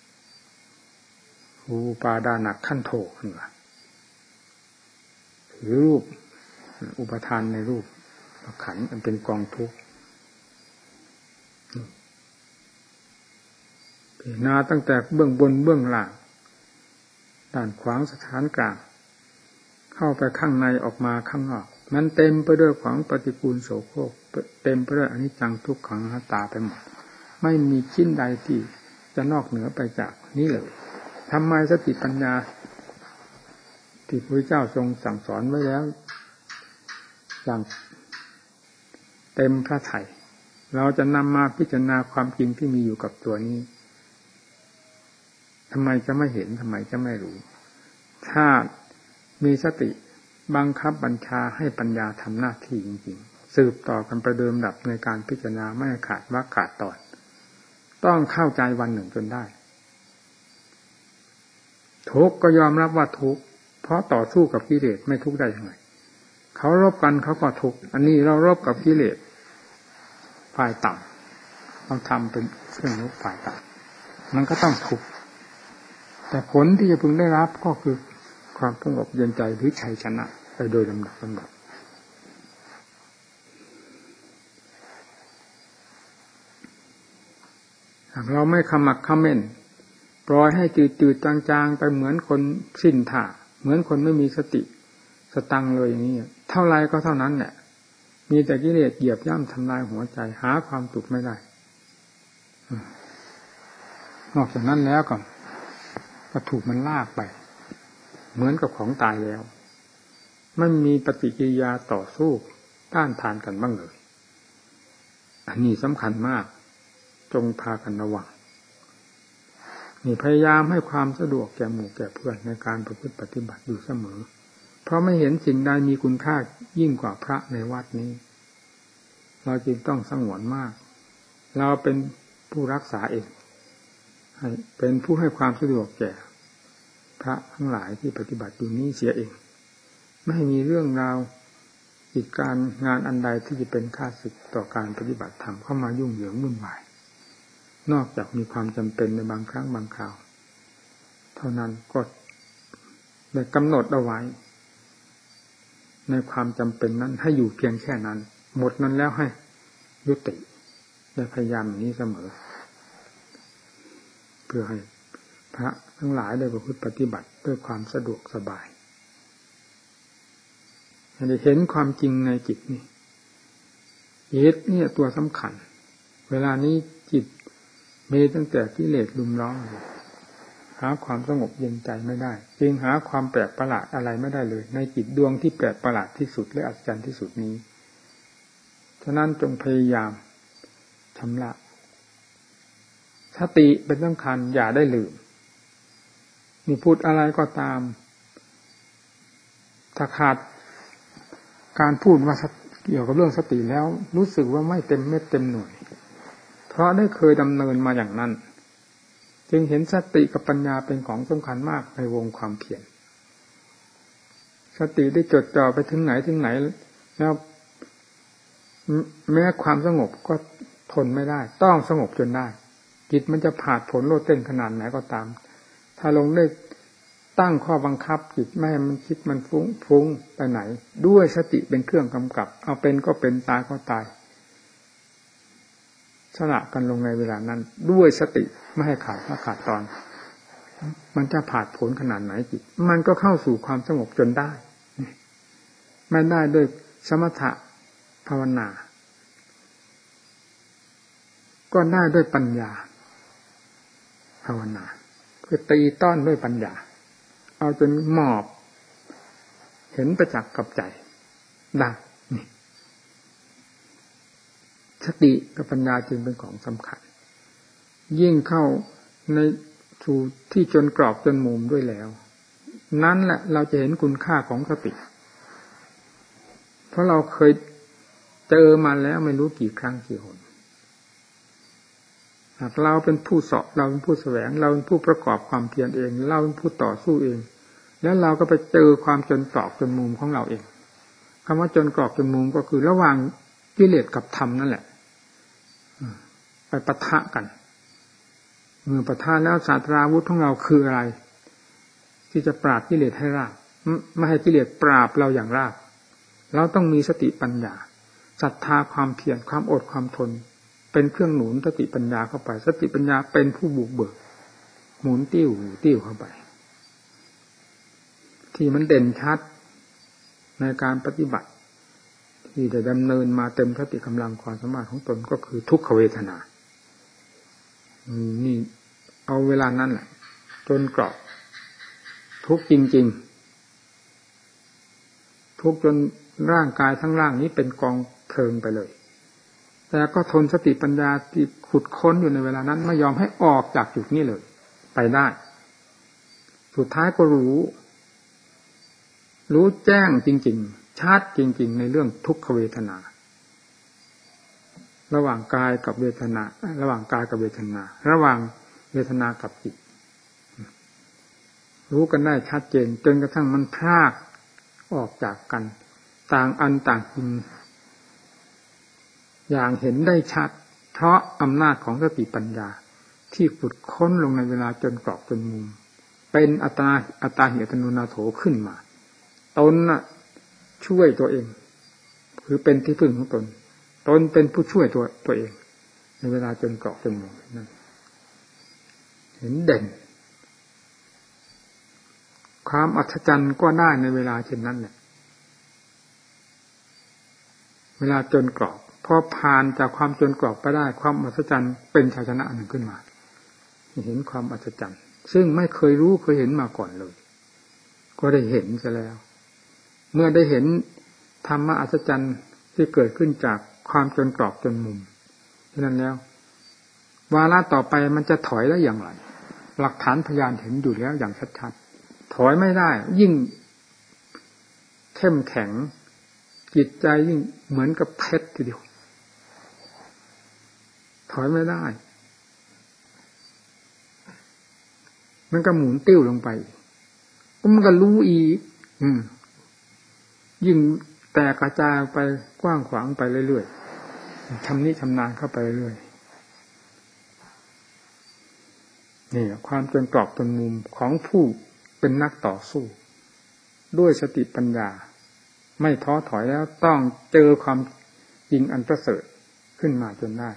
อุปาดานักขั้นโถขึ้นมาถือรูปอุปทานในรูปขันธ์มันเป็นกองทุกข์พิจารณาตั้งแต่เบื้องบนเบื้องล่างด้านขวางสถานกลางเข้าไปข้างในออกมาข้างนอกมันเต็มไปด้วยของปฏิกูลโสโครกเต็มไปด้วยอนิจจังทุกขังอนัตตาไปหมดไม่มีชิ้นใดที่จะนอกเหนือไปจากนี้เลยทำไมสติปัญญาที่พระพุทธเจ้าทรงสั่งสอนไว้แล้วอย่างเต็มพระทัยเราจะนำมาพิจารณาความจริงที่มีอยู่กับตัวนี้ทำไมจะไม่เห็นทำไมจะไม่รู้ถ้ามีสติบังคับบัญชาให้ปัญญาทำหน้าที่จริงๆสืบต่อกันไปเดิมดับในการพิจารณาไม่ขาดวรรคขาดตอนต้องเข้าใจวันหนึ่งจนได้ทุกข์ก็ยอมรับว่าทุกข์เพราะต่อสู้กับกิเลสไม่ทุกข์ได้ยังไงเขารบกันเขาก็ทุกข์อันนี้เรารบกับกิเลสฝ่ายต่ำเราทำเป็นเครื่องรบฝ่ายต่ำมันก็ต้องทุกข์แต่ผลที่จะพึงได้รับก็คือความสงบเย็นใจหรือชัยชนะไปโดยลำดับหากเราไม่ขมักเขม้นปล่อยให้จืดๆจางๆไปเหมือนคนสิ้นท่าเหมือนคนไม่มีสติสตังเลยอย่างนี้เท่าไรก็เท่านั้นแหละมีแต่กิเลสเหยียบย่ำทำลายหัวใจหาความสุขไม่ได้นอกจากนั้นแล้วก็ถูกมันลากไปเหมือนกับของตายแล้วไม่มีปฏิกิริยาต่อสู้ต้านทานกันบ้างเลยอันนี้สำคัญมากจงพากันระวังนี่พยายามให้ความสะดวกแก่หมู่แก่เพื่อนในการประพฤติปฏิบัติอยู่เสมอเพราะไม่เห็นสิ่งใดมีคุณค่ายิ่งกว่าพระในวัดนี้เราจึงต้องสงวนมากเราเป็นผู้รักษาเองเป็นผู้ให้ความสะดวกแก่พระทั้งหลายที่ปฏิบัติอยู่นี้เสียเองไม่มีเรื่องราวกิจการงานอันใดที่จะเป็นข้าศึกต่อการปฏิบัติธรรมเข้ามายุ่งเหยิงวุ่นวายนอกจากมีความจำเป็นในบางครั้งบางคราวเท่านั้นก็ได้กำหนดเอาไว้ในความจำเป็นนั้นให้อยู่เพียงแค่นั้นหมดนั้นแล้วให้ยุติได้พยายามอย่างนี้เสมอเพื่อให้พระทั้งหลายได้ประพฤติปฏิบัติด้วยความสะดวกสบายได้เห็นความจริงในจิตนี่จิตนี่ตัวสำคัญเวลานี้จิตมีตั้งแต่กิเลสลุมล้อมหาความสงบเย็นใจไม่ได้จึงหาความแปลกประหลาดอะไรไม่ได้เลยในจิตดวงที่แปลกประหลาดที่สุดและอัศจรรย์ที่สุดนี้ฉะนั้นจงพยายามชำระสติเป็นสำคัญอย่าได้ลืมนี่พูดอะไรก็ตามถ้าขาดการพูดว่าเกี่ยวกับเรื่องสติแล้วรู้สึกว่าไม่เต็มเม็ดเต็มหน่วยเพราะได้เคยดำเนินมาอย่างนั้นจึงเห็นสติกับปัญญาเป็นของสำคัญมากในวงความเพียรสติได้จดจ่อไปถึงไหนแล้วแม้ความสงบก็ทนไม่ได้ต้องสงบจนได้จิตมันจะผาดโผนโลดเต้นขนาดไหนก็ตามถ้าลงได้ตั้งข้อบังคับจิตไม่ให้มันคิดมันฟุ้งไปไหนด้วยสติเป็นเครื่องกำกับเอาเป็นก็เป็นตายก็ตายสละกันลงในเวลานั้นด้วยสติไม่ให้ขาดตอนมันจะผาดโผนขนาดไหนจิตมันก็เข้าสู่ความสงบจนได้ไม่ได้ด้วยสมถะภาวนาก็ได้ด้วยปัญญาภาวนาคือตีต้อนด้วยปัญญาเอาจนหมอบเห็นประจักษ์กับใจได้นี่สติกับปัญญาจึงเป็นของสำคัญยิ่งเข้าในสู่ที่จนกรอบจนมุมด้วยแล้วนั้นแหละเราจะเห็นคุณค่าของสติเพราะเราเคยเจอมาแล้วไม่รู้กี่ครั้งกี่หนหากเราเป็นผู้เสาะเราเป็นผู้แสวงเราเป็นผู้ประกอบความเพียรเองเราเป็นผู้ต่อสู้เองแล้วเราก็ไปเจอความจนกรอบจนมุมของเราเองคำว่าจนกรอบจนมุมก็คือระหว่างกิเลสกับธรรมนั่นแหละไปปะทะกันเมื่อปะทะแล้วศาสตราวุธของเราคืออะไรที่จะปราบกิเลสให้ราบไม่ให้กิเลสปราบเราอย่างราบเราต้องมีสติปัญญาศรัทธาความเพียรความอดความทนเป็นเครื่องหนุนสติปัญญาเข้าไปสติปัญญาเป็นผู้บุกเบิกหมุนติ้วเข้าไปที่มันเด่นชัดในการปฏิบัติที่จะดำเนินมาเต็มสติกำลังความสามารถของตนก็คือทุกขเวทนานี่เอาเวลานั้นแหละจนกรอบทุกจริงๆทุกจนร่างกายทั้งร่างนี้เป็นกองเพลิงไปเลยแต่ก็ทนสติปัญญาที่ขุดค้นอยู่ในเวลานั้นไม่ยอมให้ออกจากจุดนี้เลยไปได้สุดท้ายก็รู้แจ้งจริงๆชัดจริงๆในเรื่องทุกขเวทนาระหว่างกายกับเวทนาระหว่างกายกับเวทนาระหว่างเวทนากับจิตรู้กันได้ชัดเจนจนกระทั่งมันพรากออกจากกันต่างอันต่างจริงอย่างเห็นได้ชัดเพราะอำนาจของสติปัญญาที่ขุดค้นลงในเวลาจนกรอบจนมุมเป็นอัตตาหิอัตโนนาโถขึ้นมาตนน่ะช่วยตัวเองคือเป็นที่พึ่งของตนเป็นผู้ช่วยตัวเองในเวลาจนกรอบจนมุมนั่นเห็นเด่นความอัศจรรย์ก็ได้ในเวลาเช่นนั้นแหละเวลาจนกรอบพอผ่านจากความจนกรอบไปได้ความอัศจรรย์เป็นชัยชนะหนึ่งขึ้นมาเห็นความอัศจรรย์ซึ่งไม่เคยรู้เคยเห็นมาก่อนเลยก็ได้เห็นซะแล้วเมื่อได้เห็นธรรมะอัศจรรย์ที่เกิดขึ้นจากความจนกรอบจนมุมฉะนั้นแล้ววาระต่อไปมันจะถอยได้อย่างไรหลักฐานพยานเห็นอยู่แล้วอย่างชัดๆถอยไม่ได้ยิ่งเข้มแข็งจิตใจยิ่งเหมือนกับเพชรทีเดียวถอยไม่ได้มันก็หมุนติ้วลงไปมันก็รู้อีกยิ่งแตกกระจายไปกว้างขวางไปเรื่อยๆชำนาญเข้าไปเรื่อยนี่ความจนกรอบจนมุมของผู้เป็นนักต่อสู้ด้วยสติปัญญาไม่ท้อถอยแล้วต้องเจอความจริงอันประเสริฐขึ้นมาจนได้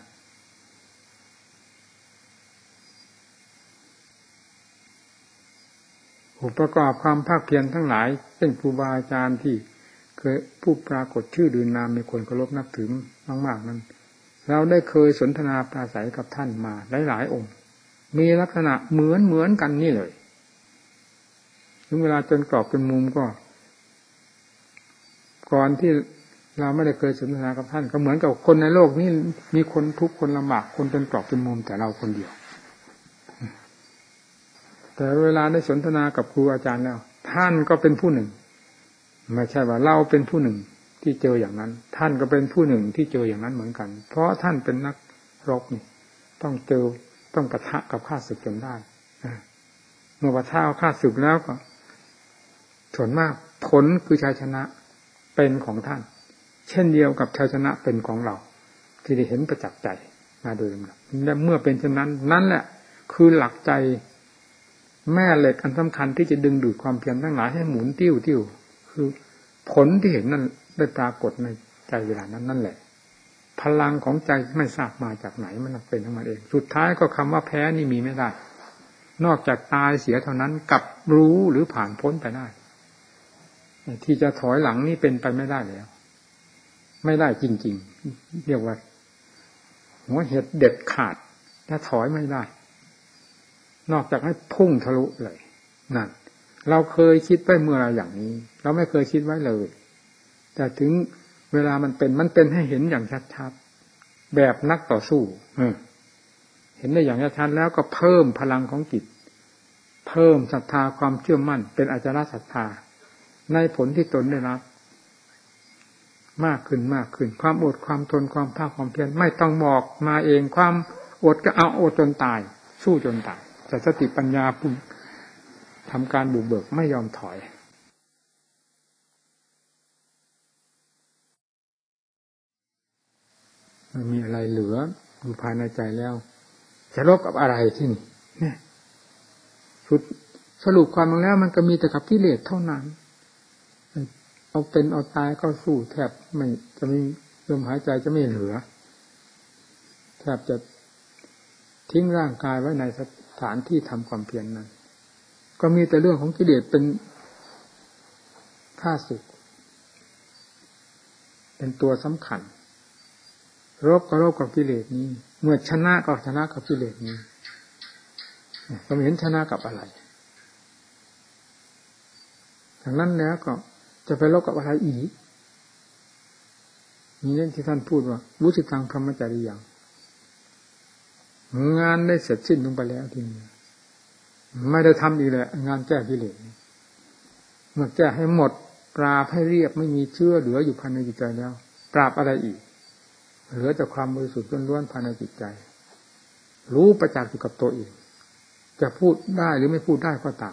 ผู้ประกอบความภาคเพียรทั้งหลายเช่นครูบาอาจารย์ที่เคยผู้ปรากฏชื่อดื่นนามมีคนเคารพนับถือมากๆนั้นเราได้เคยสนทนาปราศัยกับท่านมาหลายๆองค์มีลักษณะเหมือนกันนี่เลยถึงเวลาจนกรอบจนมุมก็ก่อนที่เราไม่ได้เคยสนทนากับท่านก็เหมือนกับคนในโลกนี้มีคนทุกข์คนลำบากคนจนกรอบจนมุมแต่เราคนเดียวแต่เวลาได้สนทนากับครูอาจารย์แล้วท่านก็เป็นผู้หนึ่งไม่ใช่ว่าเราเป็นผู้หนึ่งที่เจออย่างนั้นท่านก็เป็นผู้หนึ่งที่เจออย่างนั้นเหมือนกันเพราะท่านเป็นนักรบนี่ต้องปะทะกับข้าศึกจนได้เมื่อปะทะกับข้าศึกแล้วก็ส่วนมากผลคือชัยชนะเป็นของท่านเช่นเดียวกับชัยชนะเป็นของเราที่ได้เห็นประจักษ์ใจมาโดยลำดับและเมื่อเป็นเช่นนั้นนั่นแหละคือหลักใจแม่เหล็กอันสำคัญที่จะดึงดูดความเพียรทั้งหลายให้หมุนติ้วติ้วคือผลที่เห็นนั้นได้ปรากฏในใจเวลานั้นนั่นแหละพลังของใจไม่ทราบมาจากไหนมันเป็นของมันเองสุดท้ายก็คำว่าแพ้นี่มีไม่ได้นอกจากตายเสียเท่านั้นกับรู้หรือผ่านพ้นไปได้ที่จะถอยหลังนี่เป็นไปไม่ได้แล้วไม่ได้จริงๆเรียกว่าหัวเห็ดเด็ดขาดถ้าถอยไม่ได้นอกจากให้พุ่งทะลุเลยนั่นเราเคยคิดไว้เมื่อไรอย่างนี้เราไม่เคยคิดไว้เลยแต่ถึงเวลามันเป็นให้เห็นอย่างชัดๆแบบนักต่อสู้เห็นได้อย่างชัดๆแล้วก็เพิ่มพลังของจิตเพิ่มศรัทธาความเชื่อมั่นเป็นอจารศรัทธาในผลที่ตนได้รับมากขึ้นความอดความทนความภาคความเพียรไม่ต้องบอกมาเองความอดก็เอาอดจนตายสู้จนตายแต่สติปัญญาปุ่มทำการบุกเบิกไม่ยอมถอยมันมีอะไรเหลืออยู่ภายในใจแล้วจะรบกับอะไรที่นี่เนี่ยสุดสรุปความลงแล้วมันก็มีแต่กับกิเลสเท่านั้นเอาเป็นเอาตายก็สู้แทบไม่จะไม่ลมหายใจจะไม่เหลือแทบจะทิ้งร่างกายไว้ในสถานที่ทำความเพียรนั้นก็มีแต่เรื่องของกิเลสเป็นข้าศึกเป็นตัวสำคัญรบกับกิเลสนี้เมื่อชนะก็ชนะกับกิเลสนี้ก็ไม่เห็นชนะกับอะไรดังนั้นแล้วก็จะไปรบกับอะไรอีกนี่เรื่องที่ท่านพูดว่าวุฒิทางพรหมจริยังงานได้เสร็จสิ้นลงไปแล้วทีนี้ไม่ได้ทำอีกแล้วงานแก้กิเลสเมื่อแก้ให้หมดปราบให้เรียบไม่มีเชื้อเหลืออยู่ภายในจิตใจแล้วปราบอะไรอีกเหลือแต่ความบริสุทธิ์ล้วนๆภายในจิตใจรู้ประจักษ์อยู่กับตัวเองจะพูดได้หรือไม่พูดได้ก็ตาม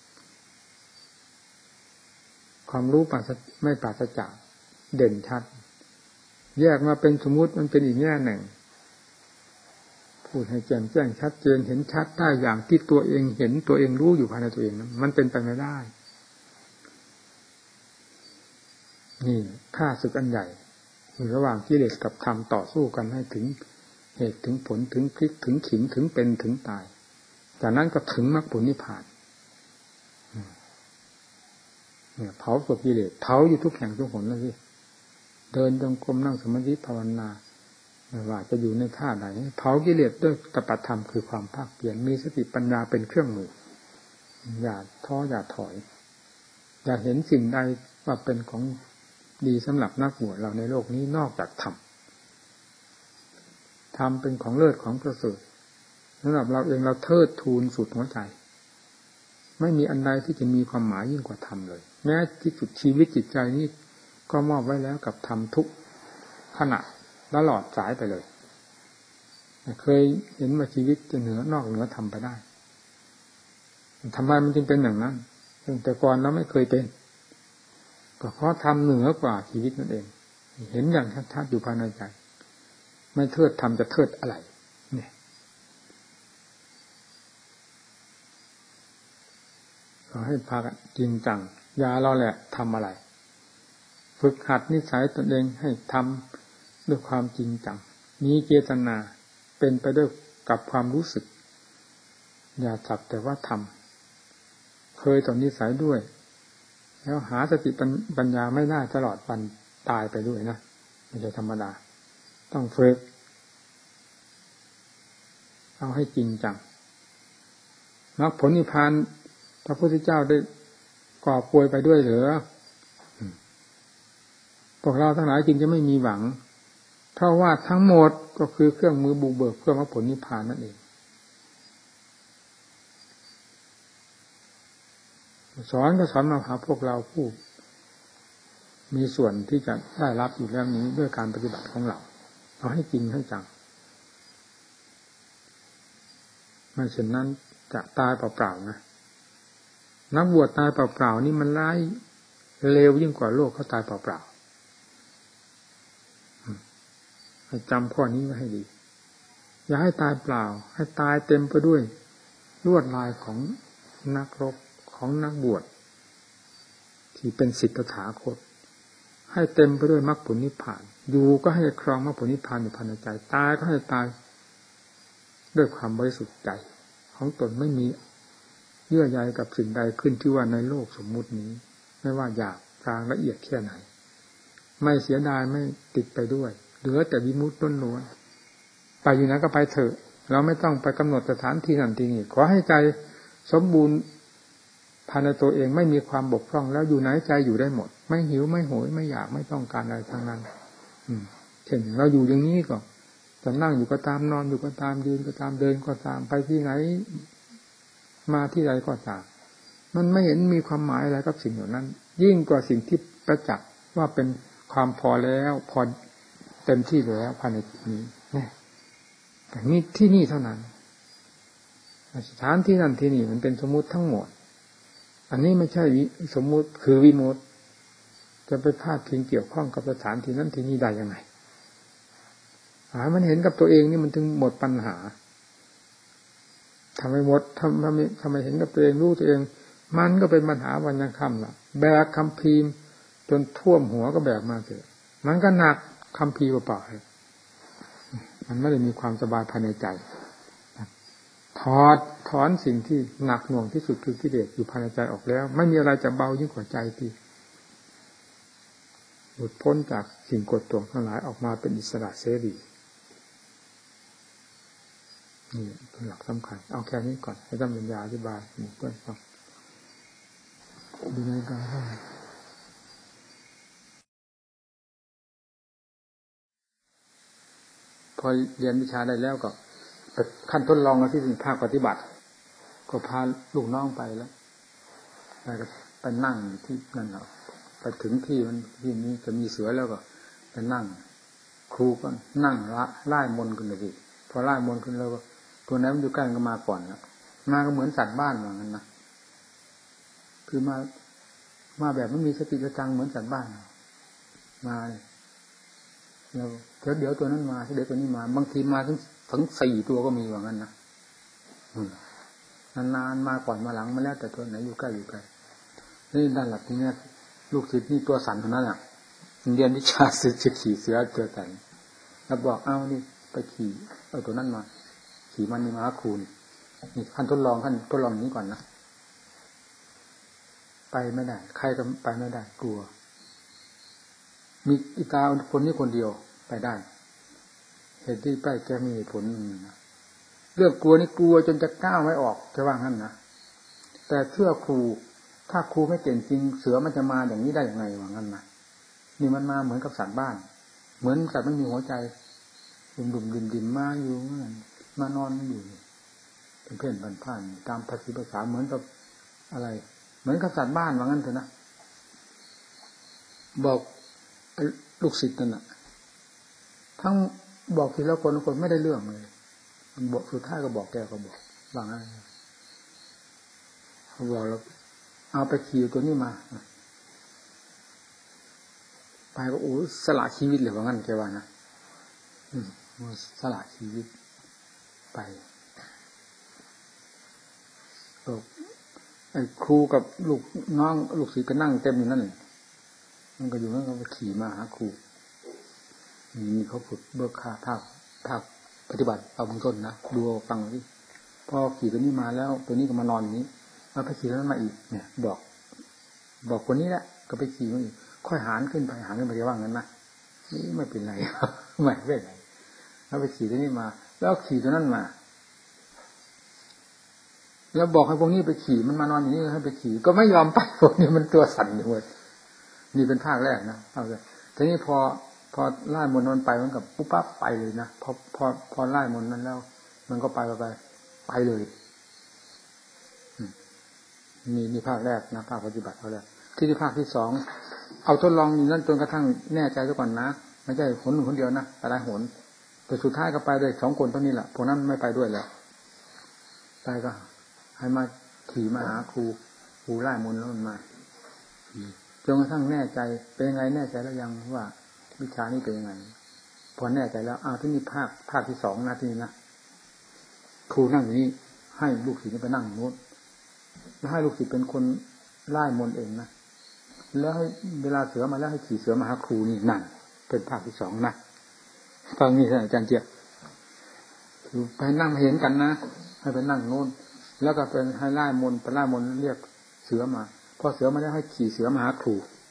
ความรู้ไม่ปราศจากเด่นชัดแยกมาเป็นสมมุติมันเป็นอีกแง่หนึ่งพูดให้แจ่มแจ้งชัดเจนเห็นชัดได้อย่างที่ตัวเองเห็นตัวเองรู้อยู่ภายในตัวเองนั้นมันเป็นไปไม่ได้นี่ข้าศึกอันใหญ่อยู่ระหว่างกิเลสกับธรรมต่อสู้กันให้ถึงเหตุถึงผลถึงพลิกถึงขิงถึงเป็นถึงตายจากนั้นก็ถึงมรรคผลนิพพานเนี่ยเผาตัวกิเลสเผาอยู่ทุกแห่งทุกหนแล้วสิเดินจงกรมนั่งสมาธิภาวนาไม่ว่าจะอยู่ในท่าไหนเผากิเลสด้วยตปธรรมคือความภาคเพียรมีสติปัญญาเป็นเครื่องมืออย่าท้ออย่าถอยอย่าเห็นสิ่งใดว่าเป็นของดีสำหรับนักบวชเราในโลกนี้นอกจากธรรมธรรมเป็นของเลิศของประเสริฐสำหรับเราเองเราเทิดทูนสุดหัวใจไม่มีอันใดที่จะมีความหมายยิ่งกว่าธรรมเลยแม้ที่สุดชีวิตจิตใจนี้ก็มอบไว้แล้วกับธรรมทุกขณะตลอดสายไปเลยเคยเห็นว่าชีวิตจะเหนือธรรมไปได้ทำไมมันจึงเป็นอย่างนั้นแต่ก่อนเราไม่เคยเป็นก็เพราะธรรมเหนือกว่าชีวิตนั่นเองเห็นอย่างชัดๆอยู่ภายในใจไม่เทิดธรรมจะเทิดอะไรเนี่ยขอให้พากันจริงจังอย่าเราแหละทำอะไรฝึกหัดนิสัยตนเองให้ทำด้วยความจริงจังมีเจตนาเป็นไปด้วยกับความรู้สึกอย่าสักแต่ว่าทำเคยต่อนิสัยด้วยแล้วหาสติปัญญาไม่ได้ตลอดวันตายไปด้วยนะไม่ใช่ธรรมดาต้องฝึกเอาให้จริงจังมรรคผลนิพพานพระพุทธเจ้าได้ก่อป่วยไปด้วยเหรอพวกเราทั้งหลายจึงจะไม่มีหวังเพราะว่าทั้งหมดก็คือเครื่องมือบุกเบิกเพื่อมรรคผลนิพพานนั่นเองสอนก็สอนมาหาพวกเราผู้มีส่วนที่จะได้รับอยู่แล้วนี้ด้วยการปฏิบัติของเราเอาให้จริงให้จังไม่เช่นนั้นจะตายเปล่าๆนะนักบวชตายเปล่าๆนี่มันร้ายเลวยิ่งกว่าโลกเขาตายเปล่าๆให้จำข้อนี้ไว้ให้ดีอย่าให้ตายเปล่าให้ตายเต็มไปด้วยลวดลายของนักรบของนักบวชที่เป็นศิษย์ตถาคตให้เต็มไปด้วยมรรคผลนิพพานอยู่ก็ให้ครองมรรคผลนิพพานอยู่ภายในใจตายก็ให้ตายด้วยความบริสุทธิ์ใจของตนไม่มีเยื่อใยกับสิ่งใดขึ้นที่ว่าในโลกสมมุตินี้ไม่ว่าหยาบกลางละเอียดแค่ไหนไม่เสียดายไม่ติดไปด้วยเหลือแต่วิมุตติล้วนๆไปอยู่นั้นก็ไปเถอะเราไม่ต้องไปกำหนดสถานที่นั่นที่นี่ขอให้ใจสมบูรณ์ภายในตัวเองไม่มีความบกพร่องแล้วอยู่ไหนใจอยู่ได้หมดไม่หิวไม่โหยไม่อยากไม่ต้องการอะไรทั้งนั้นเช่นเราอยู่อย่างนี้ก็จะนั่งอยู่ก็ตามนอนอยู่ก็ตามยืนก็ตามเดินก็ตามไปที่ไหนมาที่ใดก็ตามมันไม่เห็นมีความหมายอะไรกับสิ่งเหล่านั้นยิ่งกว่าสิ่งที่ประจักษ์ว่าเป็นความพอแล้วพอเต็มที่แล้วภายในจิตนี้แต่มีที่นี่เท่านั้นสถานที่นั่นที่นี่มันเป็นสมมุติทั้งหมดอันนี้ไม่ใช่สมมุติคือวิมุตติจะไปพาดพิงเกี่ยวข้องกับสถานที่นั้นที่นี่ได้ยังไงมันเห็นกับตัวเองนี่มันถึงหมดปัญหาทำไมหมดทำไมเห็นกับตัวเองรู้ตัวเองมันก็เป็นปัญหาวันยังค่ำล่ะแบกคำพีมจนท่วมหัวก็แบกมาเถอะมันก็หนักคำพีเปล่าๆมันไม่ได้มีความสบายภายในใจถอนสิ่งที่หนักหน่วงที่สุดคือกิเลสอยู่ภายในใจออกแล้วไม่มีอะไรจะเบายิ่งกว่าใจที่หลุดพ้นจากสิ่งกดตวงทั้งหลายออกมาเป็นอิสระเสรีนี่เป็นหลักสำคัญเอาแค่นี้ก่อนให้ท่านปัญญาอธิบายหมู่เพื่อนฟังดูในการพอเรียนวิชาได้แล้วก็ขั้นทดลองที่เป็นภาคปฏิบัติก็พาลูกน้องไปแล้วไปนั่งที่นั่นเราไปถึงที่มันที่นี้จะมีเสือแล้วก็ไปนั่งครูก็นั่งไล่มนต์ขึ้นเลยพอไล่มนต์ขึ้นแล้วก็ตัวนั้นมันอยู่ใกล้ก็มาก่อนแล้วมาก็เหมือนสัตว์บ้านว่างั้นนะคือมาแบบไม่มีสติกระจังเหมือนสัตว์บ้านมาแล้วเดี๋ยวตัวนั้นมาเดี๋ยวตัวนี้มาบางทีมาถึง4 ตัวก็มีว่างั้นนะนานๆมาก่อนมาหลังมาแล้วแต่ตัวไหนอยู่ใกล้อยู่ไกลนี่ด้านหลักที่นี้ลูกศิษย์นี่ตัวสั่นเท่านั้นอ่ะเรียนวิชาศึกขี่เสือเจอแต่แล้วบอกเอานี่ไปขี่เอาตัวนั้นมาขี่มันนี่มาครูนี่ขั้นทดลองนี้ก่อนนะไปไม่ได้ใครก็ไปไม่ได้กลัวมีอีตาคนนี้คนเดียวไปได้เหตุที่ไปแกมีเหตุผลนะเรื่องกลัวนี่กลัวจนจะก้าวไม่ออกจะว่างั้นนะแต่เชื่อครูถ้าครูไม่เก่งจริงเสือมันจะมาอย่างนี้ได้ยังไงว่างั้นนะนี่มันมาเหมือนกับสัตว์บ้านเหมือนสัตว์ไม่มีหัวใจดุ่มดินมาอยู่มานอนอยู่เป็นเพ่นผ่านผ่านตามภาษาเหมือนกับอะไรเหมือนกับสัตว์บ้านว่างั้นเถอะนะบอกลูกศิษย์นั่นน่ะทั้งบอกทีละคนไม่ได้เรื่องเลยบอกสุดท้ายก็บอกแกก็บอกว่างั้นเขาบอกแล้วเอาไปขี่ตัวนี้มาไปก็โอ้สละชีวิตเลยว่างั้นแกว่านะสละชีวิตไปไอ้ครูกับลูกน้องลูกศิษย์ก็นั่งเต็มอยู่นั่นมันก็อยู่นั่นก็ไปขี่มาหาครูมีเขาฝึกเบิกค่าภาคปฏิบัติเอาเบื้องต้นนะดูฟังดิพอขี่ตัวนี้มาแล้วตัวนี้ก็มานอนอย่างนี้แล้วไปขี่ตัวนั้นมาอีกเนี่ยบอกคนนี้แหละก็ไปขี่มาอีกค่อยหารขึ้นไปว่างั้นนะนี่ไม่เป็นไรไม่เป็นไรแล้วไปขี่ตัวนี้มาแล้วขี่ตัวนั้นมาแล้วบอกให้พวกนี้ไปขี่มันมานอนอย่างนี้ให้ไปขี่ก็ไม่ยอมไปพวกนี้มันตัวสั่นอยู่เลยนี่เป็นภาคแรกนะเอาเลยทีนี้พอไล่มนต์มันไปมันกับปุ๊บปั๊บไปเลยนะพอไล่มนต์นั้นแล้วมันก็ไปเลยมีภาคแรกนะภาคปฏิบัติเขาแรกที่ภาคที่2เอาทดลองอยู่นั่นจนกระทั่งแน่ใจซะก่อนนะไม่ใช่หนคนเดียวนะแต่หลายหนแต่สุดท้ายก็ไปเลย2 คนเท่านี้แหละพวกนั้นไม่ไปด้วยแล้วไปก็ให้มาขี่มาหาครูไล่มนต์แล้วมันมาจนกระทั่งแน่ใจเป็นยังไงแน่ใจแล้วยังว่าวิชานี้เป็นยังไงพอแน่ใจแล้วที่นี่ภาคที่2นะที่นี่นะครูนั่งอยู่นี่ให้ลูกศิษย์ไปนั่งโน้นแล้วให้ลูกศิษย์เป็นคนไล่มนต์เองนะแล้วให้เวลาเสือมาแล้วให้ขี่เสือมาหาครูนี่นั่นเป็นภาคที่สองนะฟังนี่ท่านอาจารย์เจี๊ยบไปนั่งเห็นกันนะให้ไปนั่งโน่นแล้วก็เป็นให้ไล่มนต์ไปไล่มนต์เรียกเสือมาพอเสือมาแล้วให้ขี่เสือมาหาครู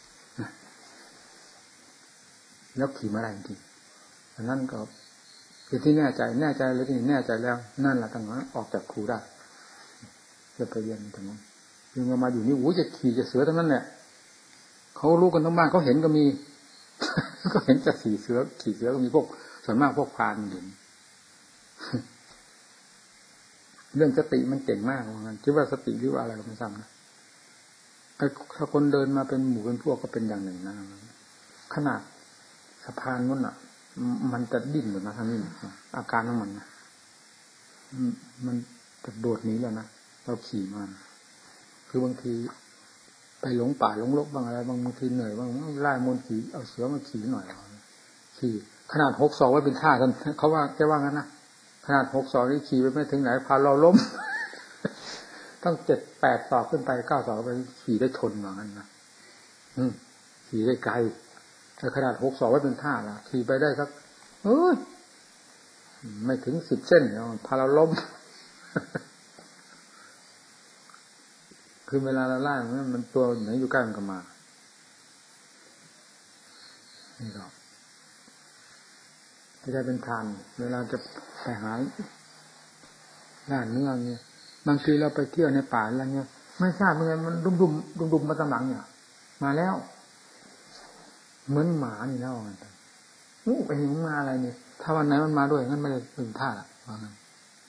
แล้วขี่มาได้จริงอันนั้นก็คือที่แน่ใจแล้วที่แน่ใจแล้วนั่นแหละตั้งนั้นออกจากครูได้จะไปเรียนตรงนั้นยังมาอยู่นี่โอ้จะขี่จะเสือทั้งนั้นแหละเขารู้กันทั้งบ้านเขาเห็นก็มี ก็เห็นจะขี่เสือก็มีพวกส่วนมากพวกพรานเห็น เรื่องสติมันเก่งมากเหมือนกันคิดว่าสติหรือว่าอะไรเราไม่ทราบนะถ้าคนเดินมาเป็นหมู่เป็นพวกก็เป็นอย่างหนึ่งนะขนาดสะพานนู้นอ่ะมันจะดิ้นอยู่นะทางนี้อาการของมันนะมันจะโดดหนีแล้วนะเราขี่มันคือบางทีไปหลงป่าหลงรกบางอะไรบางทีเหนื่อยบางไล่มนต์ขี่เอาเสือมาขี่หน่อยขี่ขนาด6 ศอกไว้เป็นท่ากันเขาว่าแกว่างั้นนะขนาด6 ศอกนี่ขี่ไปไม่ถึงไหนพาเราล้ม ต้อง7-8 ศอกขึ้นไป9 ศอกไปขี่ได้ทนว่างั้นนะขี่ได้ไกลแต่ขนาด6 ศอกไว้เป็นท่าละขี่ไปได้สักไม่ถึง10 เส้นพาเราล้ม คือเวลาเราไล่มันตัวไหนอยู่ใกล้มันก็มานี่หรอกจะได้เป็นทานเวลาจะไปหาล่าเนื้อเนี่ยบางทีเราไปเที่ยวในป่าอะไรเงี้ยไม่ทราบเหมือนกันมันดุมมาตามหลังเนี่ยมาแล้วเหมือนหมานี่แล้วไอ้หนูมาอะไรนี่ถ้าวันไหนมันมาด้วยงั้นไม่ได้เป็นท่าละว่างั้น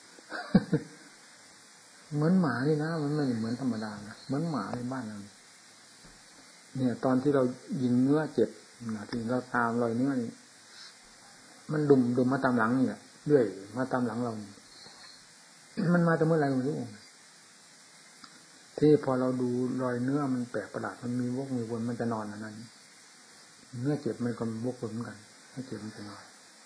เหมือนหมานี่นะมันไม่เหมือนธรรมดานะเหมือนหมาในบ้านเราเนี่ยตอนที่เรายิงเนื้อเจ็บนะที่เราตามรอยเนื้อนี่มันดุมมาตามหลังนี่แหละเรื่อยมาตามหลังเรามันมาแต่เมื่อไหร่ไม่รู้ที่พอเราดูรอยเนื้อมันแปลกประหลาดมันมีวกมีวนมันจะนอนอันนั้นเนื้อเจ็บมันก็วกวนเหมือนกันถ้าเจ็บมันจะนอน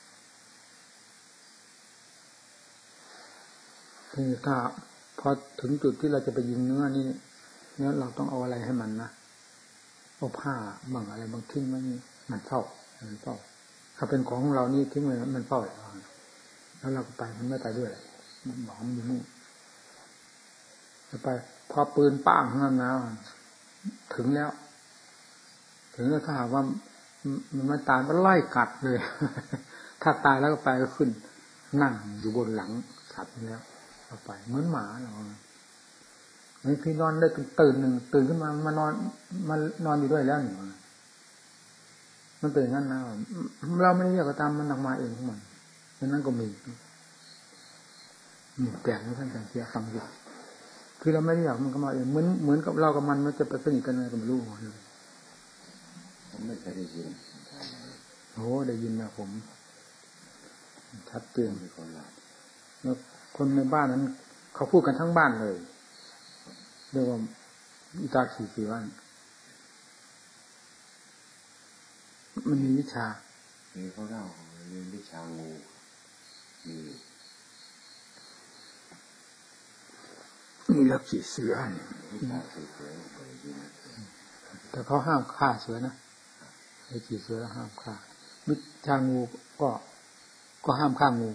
ที่ถ้าพอถึงจุดที่เราจะไปยิงเนื้อนี่เนี่ยเราต้องเอาอะไรให้มันนะเอาผ้าบางอะไรบางทิ้งไว้นี่มันเฝ้าถ้าเป็นของเรานี่ทิ้งไว้มันเฝ้าแล้วเราก็ไปมันไม่ไปด้วยมันบอกมันอยู่นู่นไปพอปืนป้างนั่นนะถึงแล้วถ้าหากว่ามันไม่ตายก็ไล่กัดเลยถ้าตายแล้วก็ไปก็ขึ้นนั่งอยู่บนหลังสัตว์แล้วเอาไปเหมือนหมาเรานี่พี่นอนได้ตื่นขึ้นมานอนอยู่ด้วยแล้วนี่มันเป็นงั้นนะเราไม่ได้เรียกก็ตามมันออกมาเองของมันดังนั้นก็มีแปลกนะท่านอาจารย์เสียฟังอยู่คือเราไม่ได้อยากมันก็มาเองเหมือนกับเรากับมันจะไปสนิทกันไงก็ไม่รู้เลยผมไม่เคยได้ยินโอ้ได้ยินนะผมชัดเจนแล้วคนในบ้านนั้นเขาพูดกันทั้งบ้านเลยเรียกว่าอิตาขี่สีวันมันมีวิชาเขาเล่าเรื่องวิชางูมีลักขี่เสือแต่เขาห้ามฆ่าเสือนะไอ้ขี่เสือห้ามฆ่าวิชางูก็ห้ามฆ่างู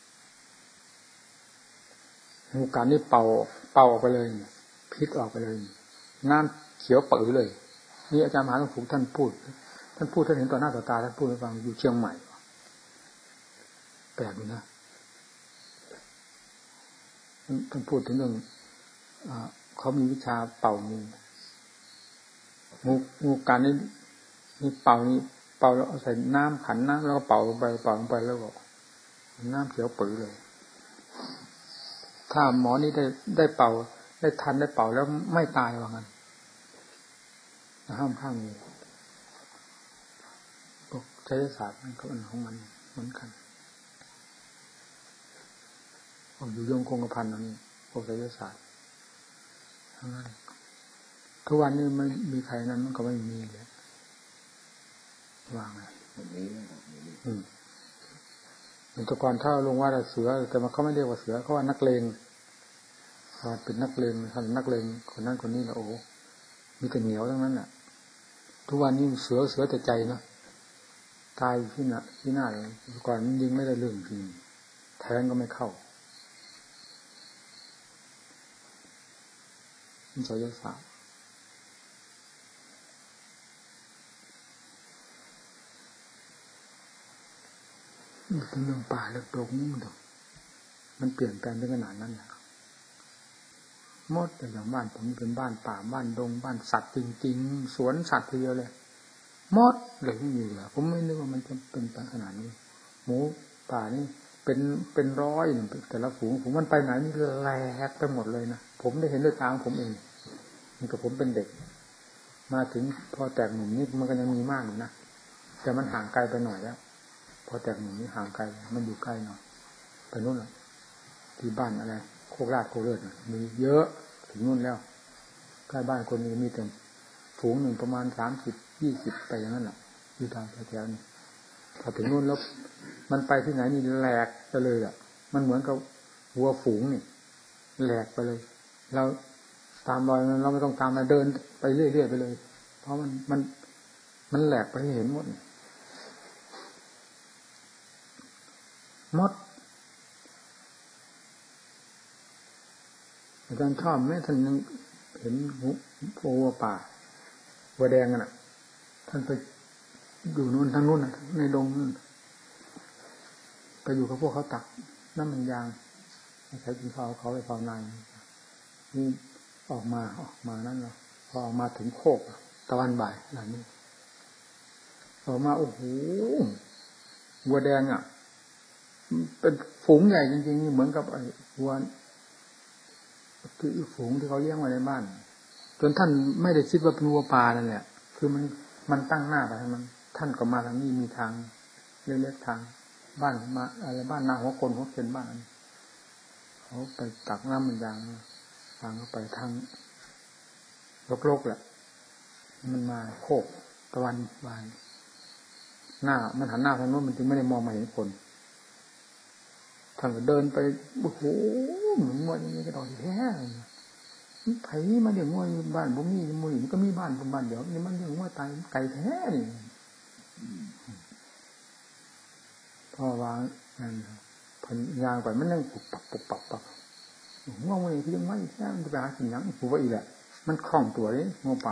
กัดนี่เป่าออกไปเลยพิษออกไปเลยน้ำเขียวปื้อเลยนี่อาจารย์มหาหลวงปู่ท่านพูดท่านเห็นต่อหน้าต่อตาท่านพูดให้ฟังอยู่เชียงใหม่แปลกดีนะท่านพูดถึงเรื่องเขามีวิชาเป่างูกัดนี่เป่าแล้วใส่น้ำขันน้ำแล้วก็เป่าลงไปแล้วก็น้ำเขียวปื้อเลยถ้าหมอนี่ได้เป่าได้ทันได้เป่าแล้วไม่ตายว่างั้นห้ามฆ่างูพวกไสยศาสตร์มันก็เป็นของมันเหมือนกันผมอยู่ยงคงกระพันนั่นพวกไสยศาสตร์ทั้งนั้นทุกวันนี้ไม่มีใครนั้นมันก็ไม่มีเลยว่างไงแต่ก่อนถ้าลงว่าเสือแต่มาเขาไม่เรียกว่าเสือเขาว่านักเลงเป็นนักเลงท่านนักเลงคนนั้นคนนี้นะโอ้มีแต่เหนียวทั้งนั้นแหละทุกวันนี้เสือแต่ใจนะตายที่หน้าเลยก่อนยิงไม่ได้เรื่องจริงแทงก็ไม่เข้ามันสยศาสตร์เป็นเรื่องป่าเรื่องดงมันเปลี่ยนแปลงถึงขนาดนั้นนะมดอย่างบ้านผมเป็นบ้านป่าบ้านดงบ้านสัตว์จริงๆสวนสัตว์ทีเดียวเลยมดเลยไม่มีเลยผมไม่นึกว่ามันจะเป็นขนาดนี้หมูป่านี่เป็นร้อยแต่ละฝูงผมมันไปไหนนี่แหลกไปหมดเลยนะผมได้เห็นด้วยตาของผมเองนี่กับผมเป็นเด็กมาถึงพอแตกหนุ่มนี่มันก็ยังมีมากอยู่นะแต่มันห่างไกลไปหน่อยแล้วพอแตกหนุ่มนี่ห่างไกลมันอยู่ใกล้หน่อยไปนู่นแหละที่บ้านอะไรโคกราชโคเลิศมีเยอะถึงนู่นแล้วใกล้บ้านคนนี้มีแต่ฝูงหนึ่งประมาณ30-20ไปอย่างนั้นแหละอยู่ทางแถวๆนี้พอถึงนู่นแล้วมันไปที่ไหนนี่แหลกไปเลยอ่ะมันเหมือนกับวัวฝูงนี่แหลกไปเลยเราตามรอยเราไม่ต้องตามมาเดินไปเรื่อยๆไปเลยเพราะมันแหลกไปให้เห็นหมดมดอาจารย์ชอบไหมท่านยังเห็นวัวป่าวัวแดงกันน่ะท่านไปอยู่นู่นทางนู่นในดงนู่นไปอยู่กับพวกเขาตักน้ำมันยางใช้กินข้าวเขาไปภาวนานี่ออกมานั่นเนาะพอออกมาถึงโคกตะวันบ่ายหลังนี้ออกมาโอ้โหวัวแดงอ่ะเป็นฝูงใหญ่จริงๆเหมือนกับไอ้วัวที่ฝูงที่เขาเลี้ยงไว้ในบ้านจนท่านไม่ได้คิดว่าเป็นวัวป่านั่นแหละคือมันตั้งหน้าไปทางนั้นท่านก็มาทางนี้มีทางเล็กๆทางบ้านมาอะไรบ้านนาหัวคนหัวเข็นบ้านเขาไปตักน้ำมันยางทางเขาไปทางรกๆแหละมันมาโคกตะวันบ่ายหน้ามันหันหน้าทางโน้นมันจึงไม่ได้มองมาเห็นคนท่านก็เดินไปโอ้โหเหมือนงวดอย่างนี้ก็ดอกแท้ไผมาเลี้ยงงวดบ้านผมมีมือมันก็มีบ้านผมบ้านเดียวนี่มันเลี้ยงงวดตายไก่แท้นี่พ่อวางนั่นพันยางไปมันนั่งปุบปับง่วงเลยที่ยังไม่แค่มันจะไปหาสิ่งยังกูว่าอีแหละมันคล่องตัวเลยงูป่า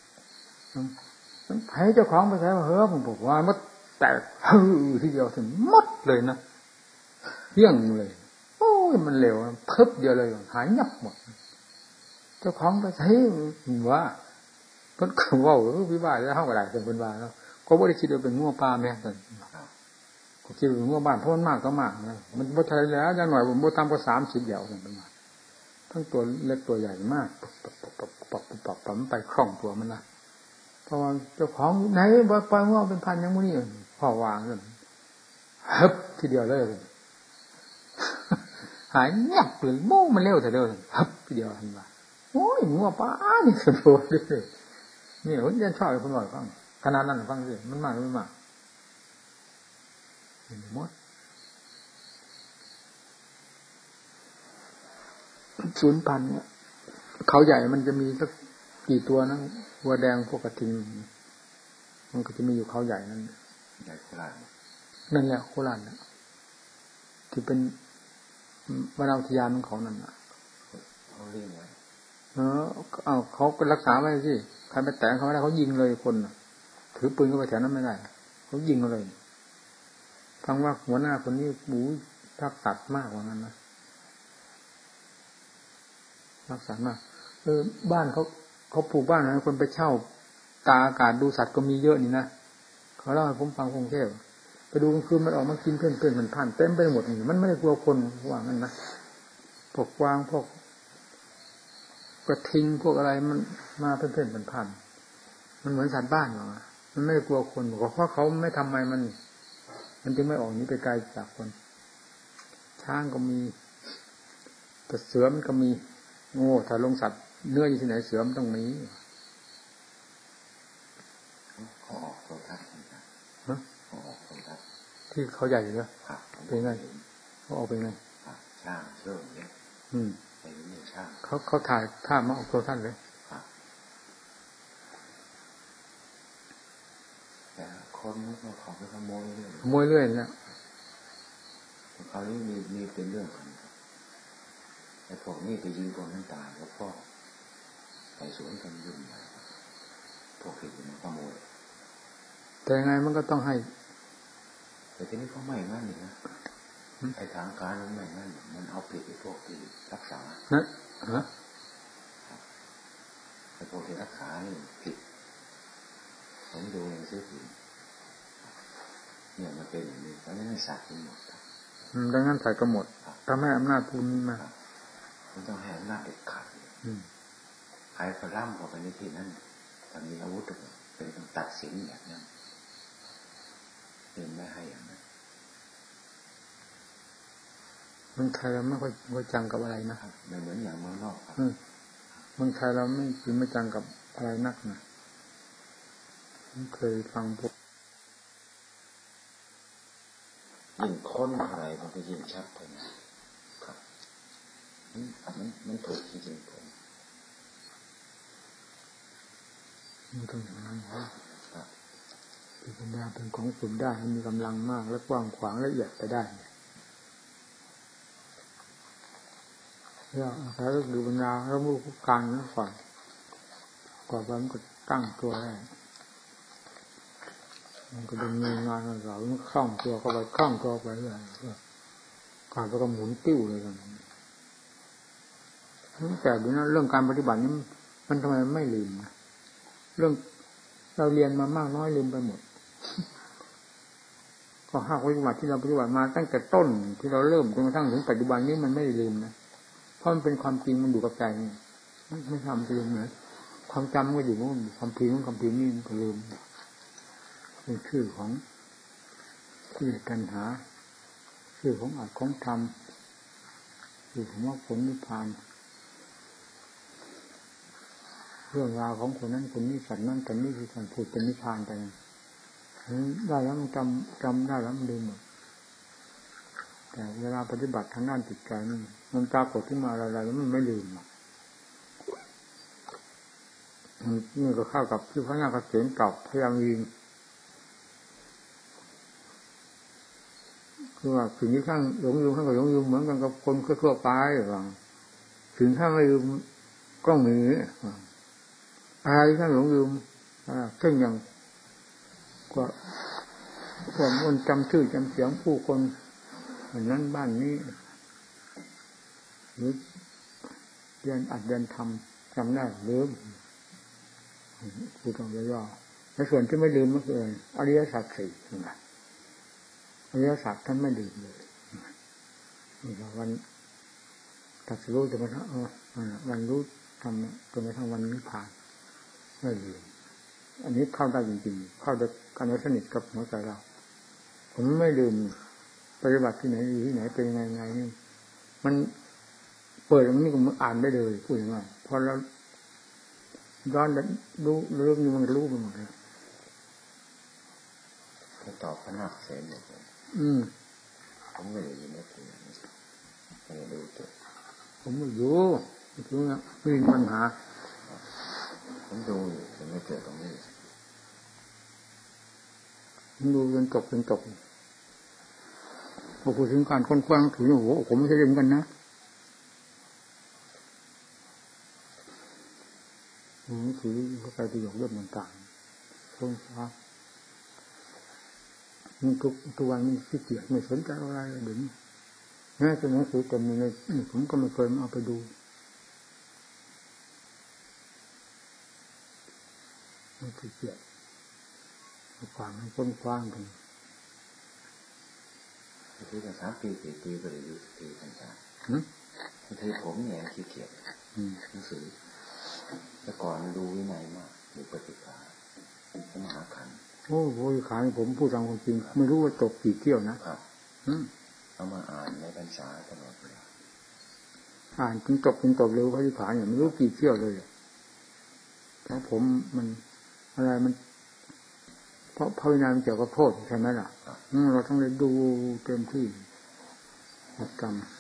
มันไผเจ้าของไปใช้ว่าเฮ้อผมบอกว่ามันแตกฮือทีเดียวถึงมดเลยนะเหี้ยงเลยโอ้ยมันเร็วเพิบเดียวเลยหายยับหมดเจ้าของไปใช้ว่าเพิ่นก็ว่าวิบากแล้วเฮาก็ได้เป็นเพิ่นว่าแล้วก็บ่ได้คิดว่าเป็นงูป่าแม่ซั่นก็คิดว่างูบ้านเพราะมันมากก็มากนะมันบ่ทันแล้วอย่างหน่อยผมบ่ต่ำกว่า30เดี๋ยวซั่นประมาณทั้งตัวเล็กตัวใหญ่มากปับไปคล่องตัวมันนะเพราะว่าเจ้าของไหนบ่ปล่อยงูเป็นพันอย่างมื้อนี้พอวางซั่นฮึบทีเดียวเลยหายเงียบเลยโม่มันเร็วแต่เร็วฮึบทีเดียวเห็นป่ะโอ้ยงูป่านี่สนุกดินี่ผมยังชอบให้คนบอกฟังขนาดนั้นฟังสิมันมากไม่มากเห็นหมด0,000เนี่ยเขาใหญ่มันจะมีสักกี่ตัวนะวัวแดงพวกกระทิงมันก็จะมีอยู่เขาใหญ่นั่นใหญ่โคราชนั่นแหละโคราชนะที่เป็นวรรณอุทยานของเขานั่นน่ะเขาเลี้ยงไว้เขาก็รักษาไว้สิใครไปแตะเขาไม่ได้เขายิงเลยคนถือปืนเข้าไปแถวนั้นไม่ได้เขายิงเลยฟังว่าหัวหน้าคนนี้บู๊รักสัตว์มากกว่านั้นนะรักสัตว์มากบ้านเขาปลูกบ้านนะคนไปเช่าตาอากาศดูสัตว์ก็มีเยอะนี่นะเขาเล่าให้ผมฟังกรุงเทพไปดูกลางคืนมันออกมากินเพื่อนมันผ่านเต็มไปหมดนี่มันไม่ได้กลัวคนว่างั้นนะพวกกวางพวกกระทิงพวกอะไรมันมาเพื่อนมันผ่านมันเหมือนสัตว์บ้านเหรอมันไม่ได้กลัวคนบอกว่าเพราะเขาไม่ทำไมมันจึงไม่ออกนี้ไปไกลจากคนช้างก็มีแต่เสือมันก็มีโง่ถ้าลงสัตว์เนื้ออยู่ที่ไหนเสือมันต้องมีเขาออกโทรทัศน์เขาออกโทรทัศน์ที่เขาใหญ่เลยเป็นไงเขาออกเป็นไงช่างเชื่อมเนี่ยไปนี่ชาติเขาถ่ายภาพมาออกตัวท่านเลยแต่คนก็ของไปขโมยเรื่อยขโมยเรื่อยนะคราวนี้มีเป็นเรื่องกันไอ้พวกนี้ไปยิงคนนั้นตายแล้วก็ไปสวนกันยุ่งใหญ่พวกที่มันขโมยแต่ยังไงมันก็ต้องให้แต่ทีนี้เขาไม่งั้นนี่นะไอ้ทางการมันไม่งั้นมันเอาผิดไอ้พวกที่รักษานะไอ้พวกที่รักษานี่ผิดผมดูในสื่อพิมพ์เนี่ยมันเป็นอย่างนี้เพราะฉะนั้นศาสตร์ทั้งหมดดังนั้นใส่ก็หมดทำให้อำนาจภูมิมามันต้องให้อำนาจเด็ดขาดใครพร่ำเข้าไปในที่นั้นถ้ามีอาวุธเป็นต้องตัดสินแบบนั้นเป็นไม่ให้อย่างนั้นเมืองไทยเราไม่ค่อยจังกับอะไรนะครับไม่เหมือนอย่างเมืองนอกครับเมืองไทยเราไม่จริงไม่จังกับอะไรนักนะผมเคยฟังพวกยิ่งค้นอะไรมันก็ยิ่งชัดไปนะครับมันถูกจริงๆผมมันต้องอย่างนั้นครับปัญญาเป็นของฝึกได้มีกำลังมากและกว้างขวางละเอียดไปได้แล้วอาศัยก็ดูปัญญาแล้วรู้การนั้นก่อนมันก็ตั้งตัวได้มันก็ดำเนินงานของเรามันคล่องตัวเข้าไปคล่องตัวไปเรื่อยการก็หมุนติ้วเลยกันแต่ดูนะเรื่องการปฏิบัตินี้มันทำไมไม่ลืมนะเรื่องเราเรียนมามากน้อยลืมไปหมดก็หากปฏิบัติที่เราปฏิบัติมาตั้งแต่ต้นที่เราเริ่มจนกระทั่งถึงปัจจุบันนี้มันไม่ลืมนะเพราะมันเป็นความจริงมันอยู่กับใจไม่ทำลืมนะความจำก็อยู่ว่าความจริงของความจริงนี่มันก็ลืมเป็นชื่อของที่กันหาชื่อของอัตของธรรมชื่อของมรรคผลนิพพานเรื่องราวของคนนั้นคนนี้สัตว์นั้นแต่นี่คือการพูดเป็นนิพพานไปได้แล้วมันจำได้แล้วมันลืมหมดแต่เวลาปฏิบัติทางด้านจิตใจนี่มันปรากฏขึ้นมาอะไรๆแล้วมันไม่ลืมนี่ก็เข้ากับที่พระนาคเษนตอบพยายามยิงคือว่าสิ่งที่ท่านหลงลืมท่านก็หลงลืมเหมือนกันกับคนทั่วไปว่าถึงถ้าไม่ลืมก็หนีอะไรท่านหลงลืมเช่นอย่างก็มันจำชื่อจำเสียงผู้คนอย่างนั้นบ้านนี้หรือเรียนอัดเรียนทำจำได้ลืมพูดตรงย่อๆในส่วนที่ไม่ลืมก็คืออริยสัจสี่นะอริยสัจท่านไม่ลืมเลยวันตัดสู้จนกระทั่งวันรู้ทำจนกระทั่งวันนิพพานไม่ลืมอันนี้เข้าได้จริงๆเข้าได้กันสนิทกับหัวใจเราผมไม่ลืมปฏิบัติที่ไหนที่ไหนเป็นยังไงนี่มันเปิดมันนี่ก็อ่านได้เลยพูดอย่างนั้นพอเราย้อนรู้เรื่องนี้มันรู้ไปหมดเลยถ้าตอบพระนาคเษนเนี่ยผมไม่ได้ยินได้ทีไม่ได้ดูตัวผมไม่รู้คือไม่มีปัญหาผมดูแต่ไม่เจอตรงนี้ผมดูจนจบพอพูดถึงการค้นคว้าถือโอ้โหผมไม่ใช่เล่นกันนะหนังสือเข้าไปประโยคเรื่องต่างๆค้นคว้าทุกวันนี้ขี้เกียจไม่สนใจอะไรเดี๋ยวนี้แม้แต่หนังสือเต็มเลยผมก็ไม่เคยเอาไปดูไม่ขี้เกียจความให้ค้นคว้ากันคือจะ3 ปี4 ปีไปเลยอยู่ทีต่างๆบางทีผมเนี่ยขี้เกียจหนังสือแต่ก่อนดูวินัยมากดูปฏิภาณมหาขันธ์โอ้โหขายผมพูดตามความจริงไม่รู้ว่าตกกี่เที่ยวนะครับเอามาอ่านในพรรษาตลอดเวลาอ่านจนจบเร็วพระนิพพานเนี่ยไม่รู้กี่เที่ยวเลยเพราะผมมันอะไรมันเพราะพระวินัยมันเกี่ยวกับโทษใช่ไหมล่ะเราต้องเลยดูเต็มที่จำ